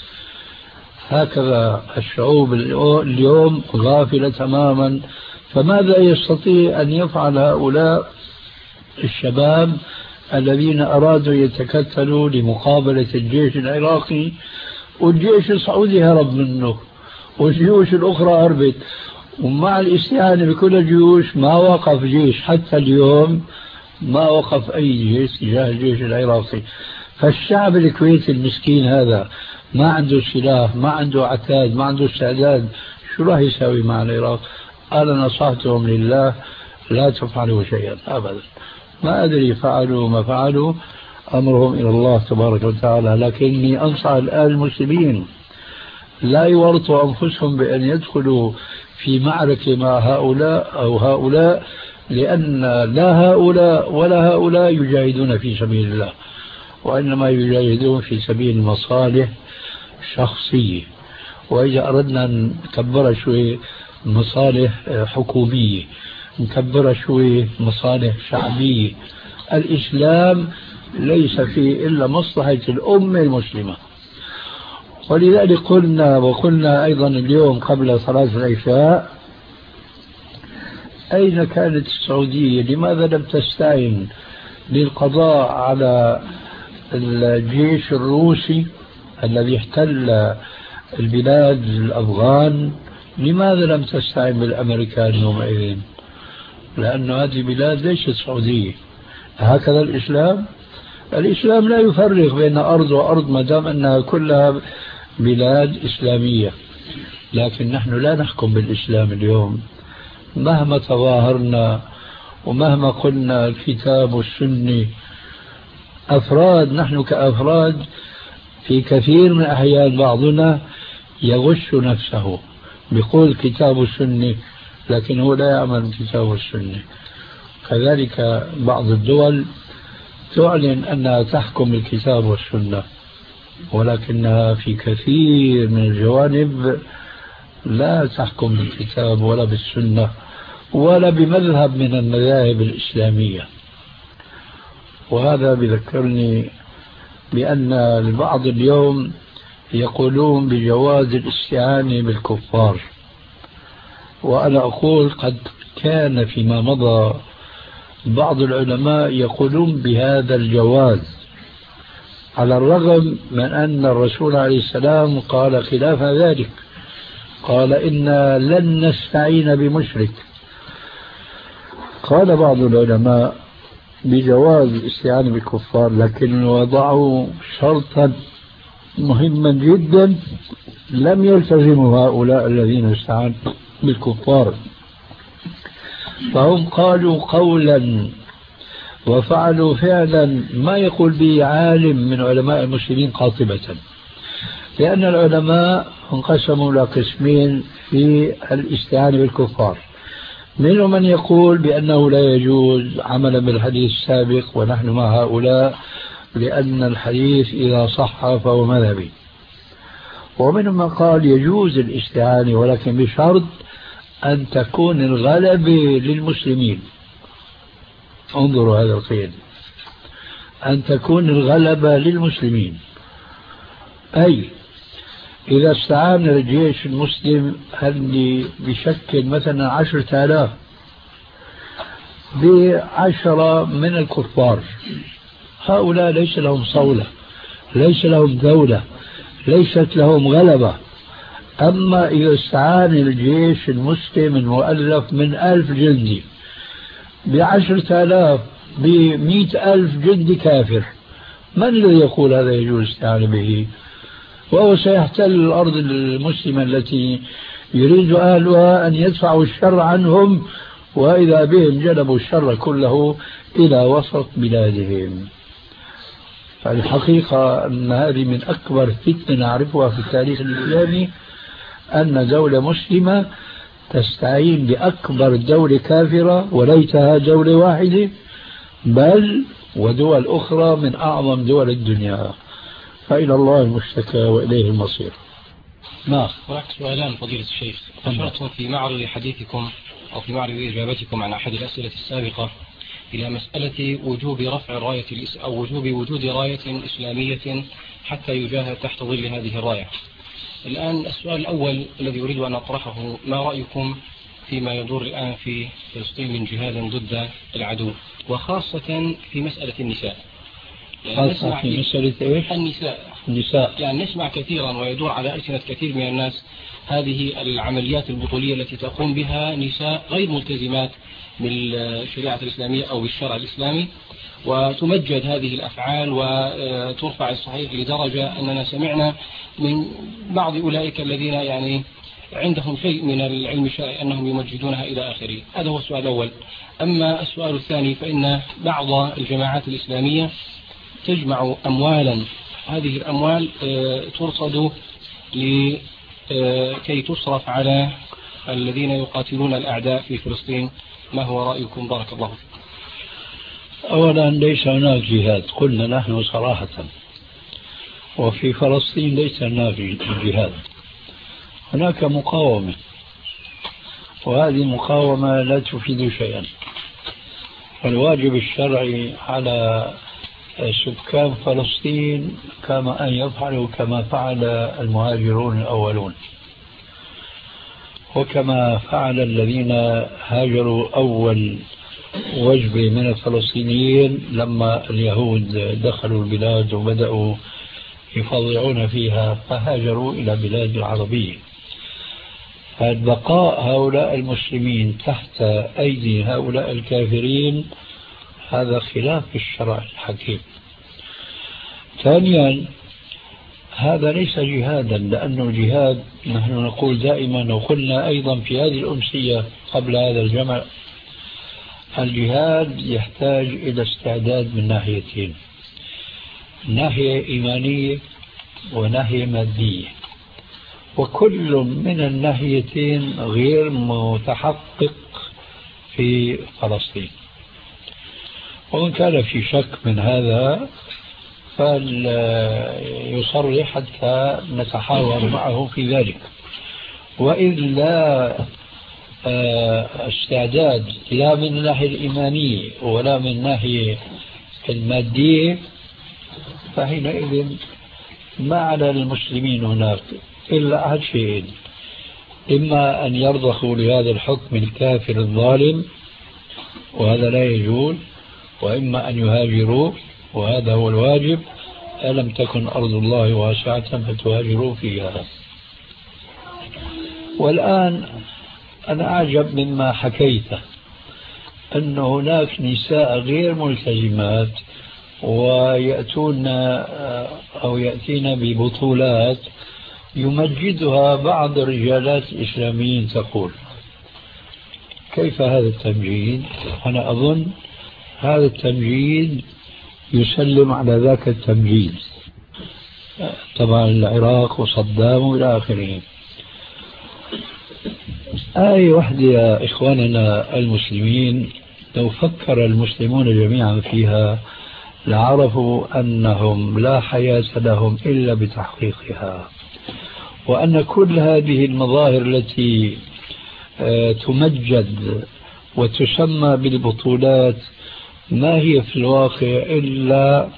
هكذا الشعوب اليوم غافلة تماما. فماذا يستطيع أن يفعل هؤلاء الشباب الذين أرادوا يتكتلوا لمقابلة الجيش العراقي؟ والجيش السعودي هرب منه والجيوش الأخرى هربت، ومع الاستعانة بكل الجيوش ما وقف جيش حتى اليوم، ما وقف أي جيش تجاه الجيش العراقي. فالشعب الكويتي المسكين هذا ما عنده سلاح، ما عنده عتاد، ما عنده استعداد، شو راح يساوي مع العراق؟ أنا نصحتهم لله لا تفعلوا شيئا أبدا. ما أدري فعلوا ما فعلوا، أمرهم إلى الله تبارك وتعالى. لكني أنصح الآن المسلمين لا يورطوا أنفسهم بأن يدخلوا في معركة مع هؤلاء أو هؤلاء، لأن لا هؤلاء ولا هؤلاء يجاهدون في سبيل الله، وإنما يجاهدون في سبيل مصالح شخصية. وإذا أردنا نكبر شوي مصالح حكومية، نكبر شوي مصالح شعبية. الإسلام ليس فيه إلا مصلحة الأمة المسلمة. ولذلك قلنا أيضا اليوم قبل صلاة العشاء: أين كانت السعودية؟ لماذا لم تستعين للقضاء على الجيش الروسي الذي احتل البلاد الأفغان؟ لماذا لم تستعين بالأمريكان يومئذ؟ لأن هذه بلاد ليست سعودية. هكذا الإسلام لا يفرق بين أرض وأرض ما دام أنها كلها بلاد إسلامية. لكن نحن لا نحكم بالإسلام اليوم، مهما تظاهرنا ومهما قلنا الكتاب والسنة. أفراد، نحن كأفراد في كثير من الأحيان بعضنا يغش نفسه بقول كتاب السنة، لكن هو لا يعمل كتاب السنة. كذلك بعض الدول تعلن أنها تحكم الكتاب والسنة، ولكنها في كثير من الجوانب لا تحكم بالكتاب ولا بالسنة ولا بمذهب من المذاهب الإسلامية. وهذا بذكرني بأن البعض اليوم يقولون بجواز الاستعانة بالكفار، وأنا أقول قد كان فيما مضى بعض العلماء يقولون بهذا الجواز، على الرغم من أن الرسول عليه السلام قال خلاف ذلك، قال إنا لن نستعين بمشرك. قال بعض العلماء بجواز الاستعانة بالكفار، لكن وضعوا شرطا مهما جدا لم يلتزموا هؤلاء الذين استعانوا بالكفار، فهم قالوا قولا وفعلوا فعلا ما يقول به عالم من علماء المسلمين قاطبة. لأن العلماء انقسموا إلى قسمين في الاستعانة بالكفار. منهم من يقول بأنه لا يجوز عملا بالحديث السابق ونحن مع هؤلاء، لأن الحديث إذا صح فهو مذهبي. ومنهم من قال يجوز الاستعانة ولكن بشرط أن تكون الغلبة للمسلمين. انظروا هذا القيد، أن تكون الغلبة للمسلمين، أي إذا استعان الجيش المسلم اللي بشكل مثلا 10,000 ب10 من الكفار، هؤلاء ليس لهم صولة، ليس لهم دولة، ليست لهم غلبة. أما إذا استعان الجيش المسلم المؤلف من 1000 جندي ب10,000 ب100,000 جندي كافر، من الذي يقول هذا يجوز الاستعانة به؟ وهو سيحتل الأرض المسلمة التي يريد أهلها أن يدفعوا الشر عنهم، وإذا بهم جلبوا الشر كله إلى وسط بلادهم. فالحقيقة أن هذه من أكبر فتنة نعرفها في التاريخ الإسلامي، أن دولة مسلمة تستعين بأكبر دولة كافرة وليتها دولة واحدة، بل ودول أخرى من أعظم دول الدنيا. فإلى الله المشتكى وإليه المصير. نعم. هناك سؤالان فضيلة الشيخ. أشرتم في معرض حديثكم أو في معرض إجابتكم عن أحد الأسئلة السابقة إلى مسألة وجوب رفع الراية أو وجود راية إسلامية حتى يجاهد تحت ظل هذه الراية. الآن السؤال الأول الذي أريد أن أطرحه، ما رأيكم فيما يدور الآن في فلسطين من جهاد ضد العدو، وخاصة في مسألة النساء؟ يعني خاصة في مسألة إيش؟ النساء. يعني نسمع كثيرا ويدور على ألسنة كثير من الناس هذه العمليات البطولية التي تقوم بها نساء غير ملتزمات بالشريعة الإسلامية أو بالشرع الإسلامي، وتمجد هذه الأفعال وترفع الصحيح لدرجة أننا سمعنا من بعض أولئك الذين يعني عندهم شيء من العلم الشرعي أنهم يمجدونها إلى آخره. هذا هو السؤال الأول. أما السؤال الثاني، فإن بعض الجماعات الإسلامية تجمع أموالا، هذه الأموال ترصد لكي تصرف على الذين يقاتلون الأعداء في فلسطين. ما هو رأيكم؟ بارك الله فيكم. أولا ليس هناك جهاد، قلنا نحن صراحة، وفي فلسطين ليس هناك جهاد، هناك مقاومة، وهذه المقاومة لا تفيد شيئا. فالواجب الشرعي على سكان فلسطين كما أن يفعلوا كما فعل المهاجرون الأولون، وكما فعل الذين هاجروا أول وجبة من الفلسطينيين لما اليهود دخلوا البلاد وبدأوا يفضعون فيها، فهاجروا إلى بلاد العربية. فبقاء هؤلاء المسلمين تحت أيدي هؤلاء الكافرين هذا خلاف الشرع الحكيم. ثانيا، هذا ليس جهادا، لأنه الجهاد نحن نقول دائما، وقلنا أيضا في هذه الأمسية قبل هذا الجمع، الجهاد يحتاج إلى استعداد من ناحيتين، ناحية إيمانية وناحية مادية، وكل من الناحيتين غير متحقق في فلسطين. وإن كان في شك من هذا فليصرح حتى نتحاور معه في ذلك. وإلا استعداد لا من الناحية الإيمانية ولا من الناحية المادية، فحينئذ ما على المسلمين هناك إلا أحد شيئين: إما أن يرضخوا لهذا الحكم الكافر الظالم وهذا لا يجوز، وإما أن يهاجروا وهذا هو الواجب. ألم تكن أرض الله واسعة فتهاجروا فيها. والآن أنا أعجب مما حكيته، أن هناك نساء غير ملتزمات ويأتون أو يأتين ببطولات يمجدها بعض الرجالات الإسلاميين. تقول كيف هذا التمجيد؟ أنا أظن هذا التمجيد يسلم على ذاك التمجيد. طبعا العراق وصدام وإلى آخره. آية واحدة يا إخواننا المسلمين لو فكر المسلمون جميعا فيها لعرفوا أنهم لا حياة لهم إلا بتحقيقها، وأن كل هذه المظاهر التي تمجد وتسمى بالبطولات ما هي في الواقع إلا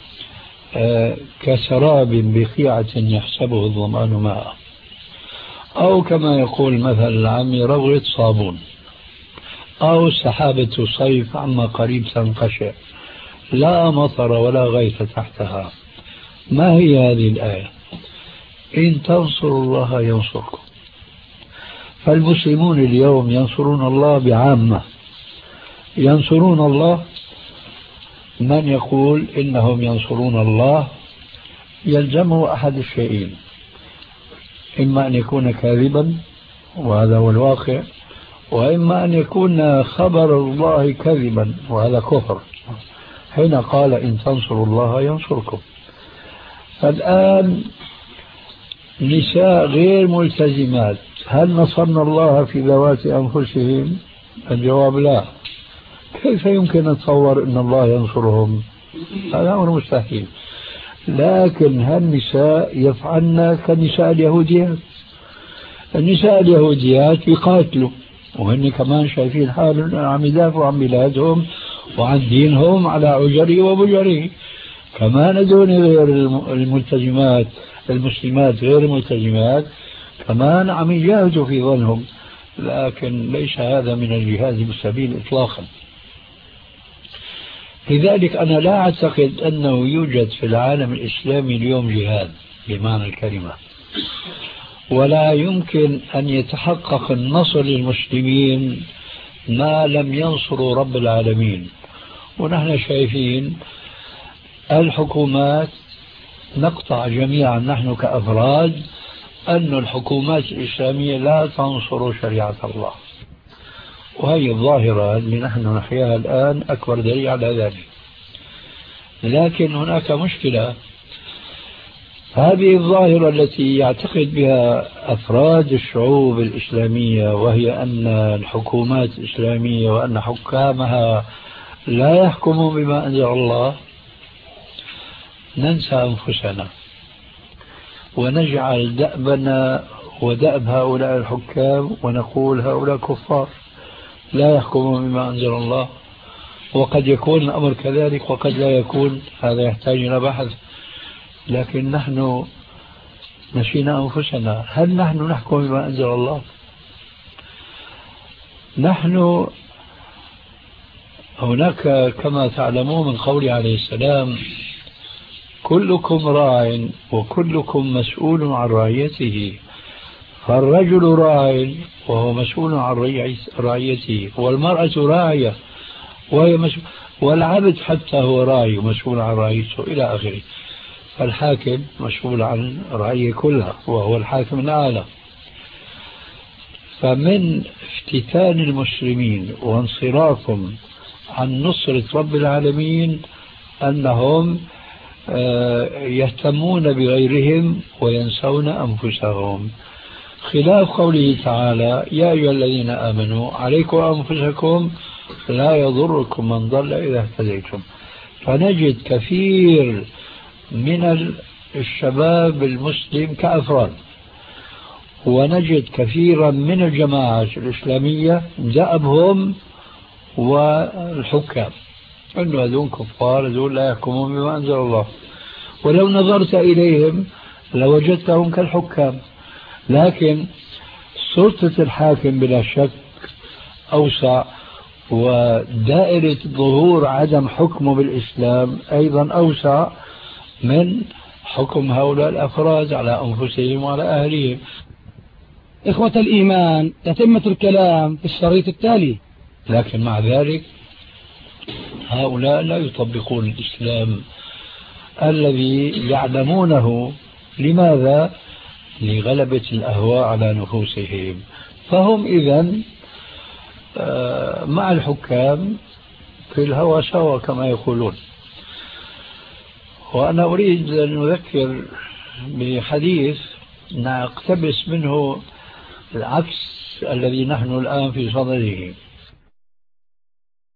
كسراب بقيعة يحسبه الظمآن ماء، أو كما يقول مثل العامي رغوة صابون، أو سحابة صيف عما قريب تنقشع لا مطر ولا غيث تحتها. ما هي هذه الآية؟ إن تنصروا الله ينصركم. فالمسلمون اليوم ينصرون الله بعامة. ينصرون الله، من يقول إنهم ينصرون الله يلزمه أحد الشيئين: إما أن يكون كاذبا وهذا هو الواقع، وإما أن يكون خبر الله كذبا وهذا كفر، حين قال إن تنصروا الله ينصركم. فالآن نساء غير ملتزمات، هل نصرنا الله في ذوات أنفسهم؟ الجواب لا. كيف يمكن نتصور أن الله ينصرهم؟ هذا أمر مستحيل. لكن هالنساء يفعلن كنساء اليهوديات. النساء اليهوديات يقاتلوا وهن كمان شايفين حالهم عم يدافعوا عن بلادهم وعن دينهم على عجره وبجره. كمان دون غير الملتزمات المسلمات غير الملتزمات كمان عم يجاهدوا في ظنهم، لكن ليس هذا من الجهاد بالسبيل إطلاقا. لذلك أنا لا أعتقد أنه يوجد في العالم الإسلامي اليوم جهاد بمعنى الكلمة، ولا يمكن أن يتحقق النصر للمسلمين ما لم ينصروا رب العالمين. ونحن شايفين الحكومات، نقطع جميعا نحن كأفراد أن الحكومات الإسلامية لا تنصر شريعة الله، وهي الظاهرة اللي نحن نحياها الآن أكبر دليل على ذلك. لكن هناك مشكلة، هذه الظاهرة التي يعتقد بها أفراد الشعوب الإسلامية، وهي أن الحكومات الإسلامية وأن حكامها لا يحكمون بما أنزل الله، ننسى أنفسنا ونجعل دأبنا ودأب هؤلاء الحكام ونقول هؤلاء كفار لا يحكمون بما أنزل الله. وقد يكون الأمر كذلك وقد لا يكون، هذا يحتاج إلى بحث. لكن نحن نسينا أنفسنا، هل نحن نحكم بما أنزل الله؟ نحن هناك كما تعلمون من قوله عليه السلام كلكم راع وكلكم مسؤول عن رعيته، فالرجل راع وهو مسؤول عن رعيته، والمرأة راعية وهي مسؤول، والعبد حتى هو راعي ومسؤول عن رعيته إلى آخره. فالحاكم مسؤول عن رعية كلها وهو الحاكم الأعلى. فمن افتتان المسلمين وانصرافهم عن نصرة رب العالمين أنهم يهتمون بغيرهم وينسون أنفسهم، خلاف قوله تعالى يا أيها الذين آمنوا عليكم أنفسكم لا يضركم من ضل إذا اهتديتم. فنجد كثير من الشباب المسلم كأفراد، ونجد كثيرا من الجماعات الإسلامية دأبهم والحكام أنه هذون كفار، هذون لا يحكمون بما أنزل الله. ولو نظرت إليهم لوجدتهم كالحكام. لكن سلطة الحاكم بلا شك أوسع، ودائرة ظهور عدم حكمه بالإسلام أيضا أوسع من حكم هؤلاء الأفراد على أنفسهم وعلى أهلهم. إخوة الإيمان، تتمة الكلام في الشريط التالي. لكن مع ذلك هؤلاء لا يطبقون الإسلام الذي يعلمونه. لماذا؟ لغلبة الأهواء على نفوسهم. فهم إذن مع الحكام في الهوى سوا كما يقولون. وأنا أريد أن أذكر بحديث نقتبس منه العكس الذي نحن الآن في صدده.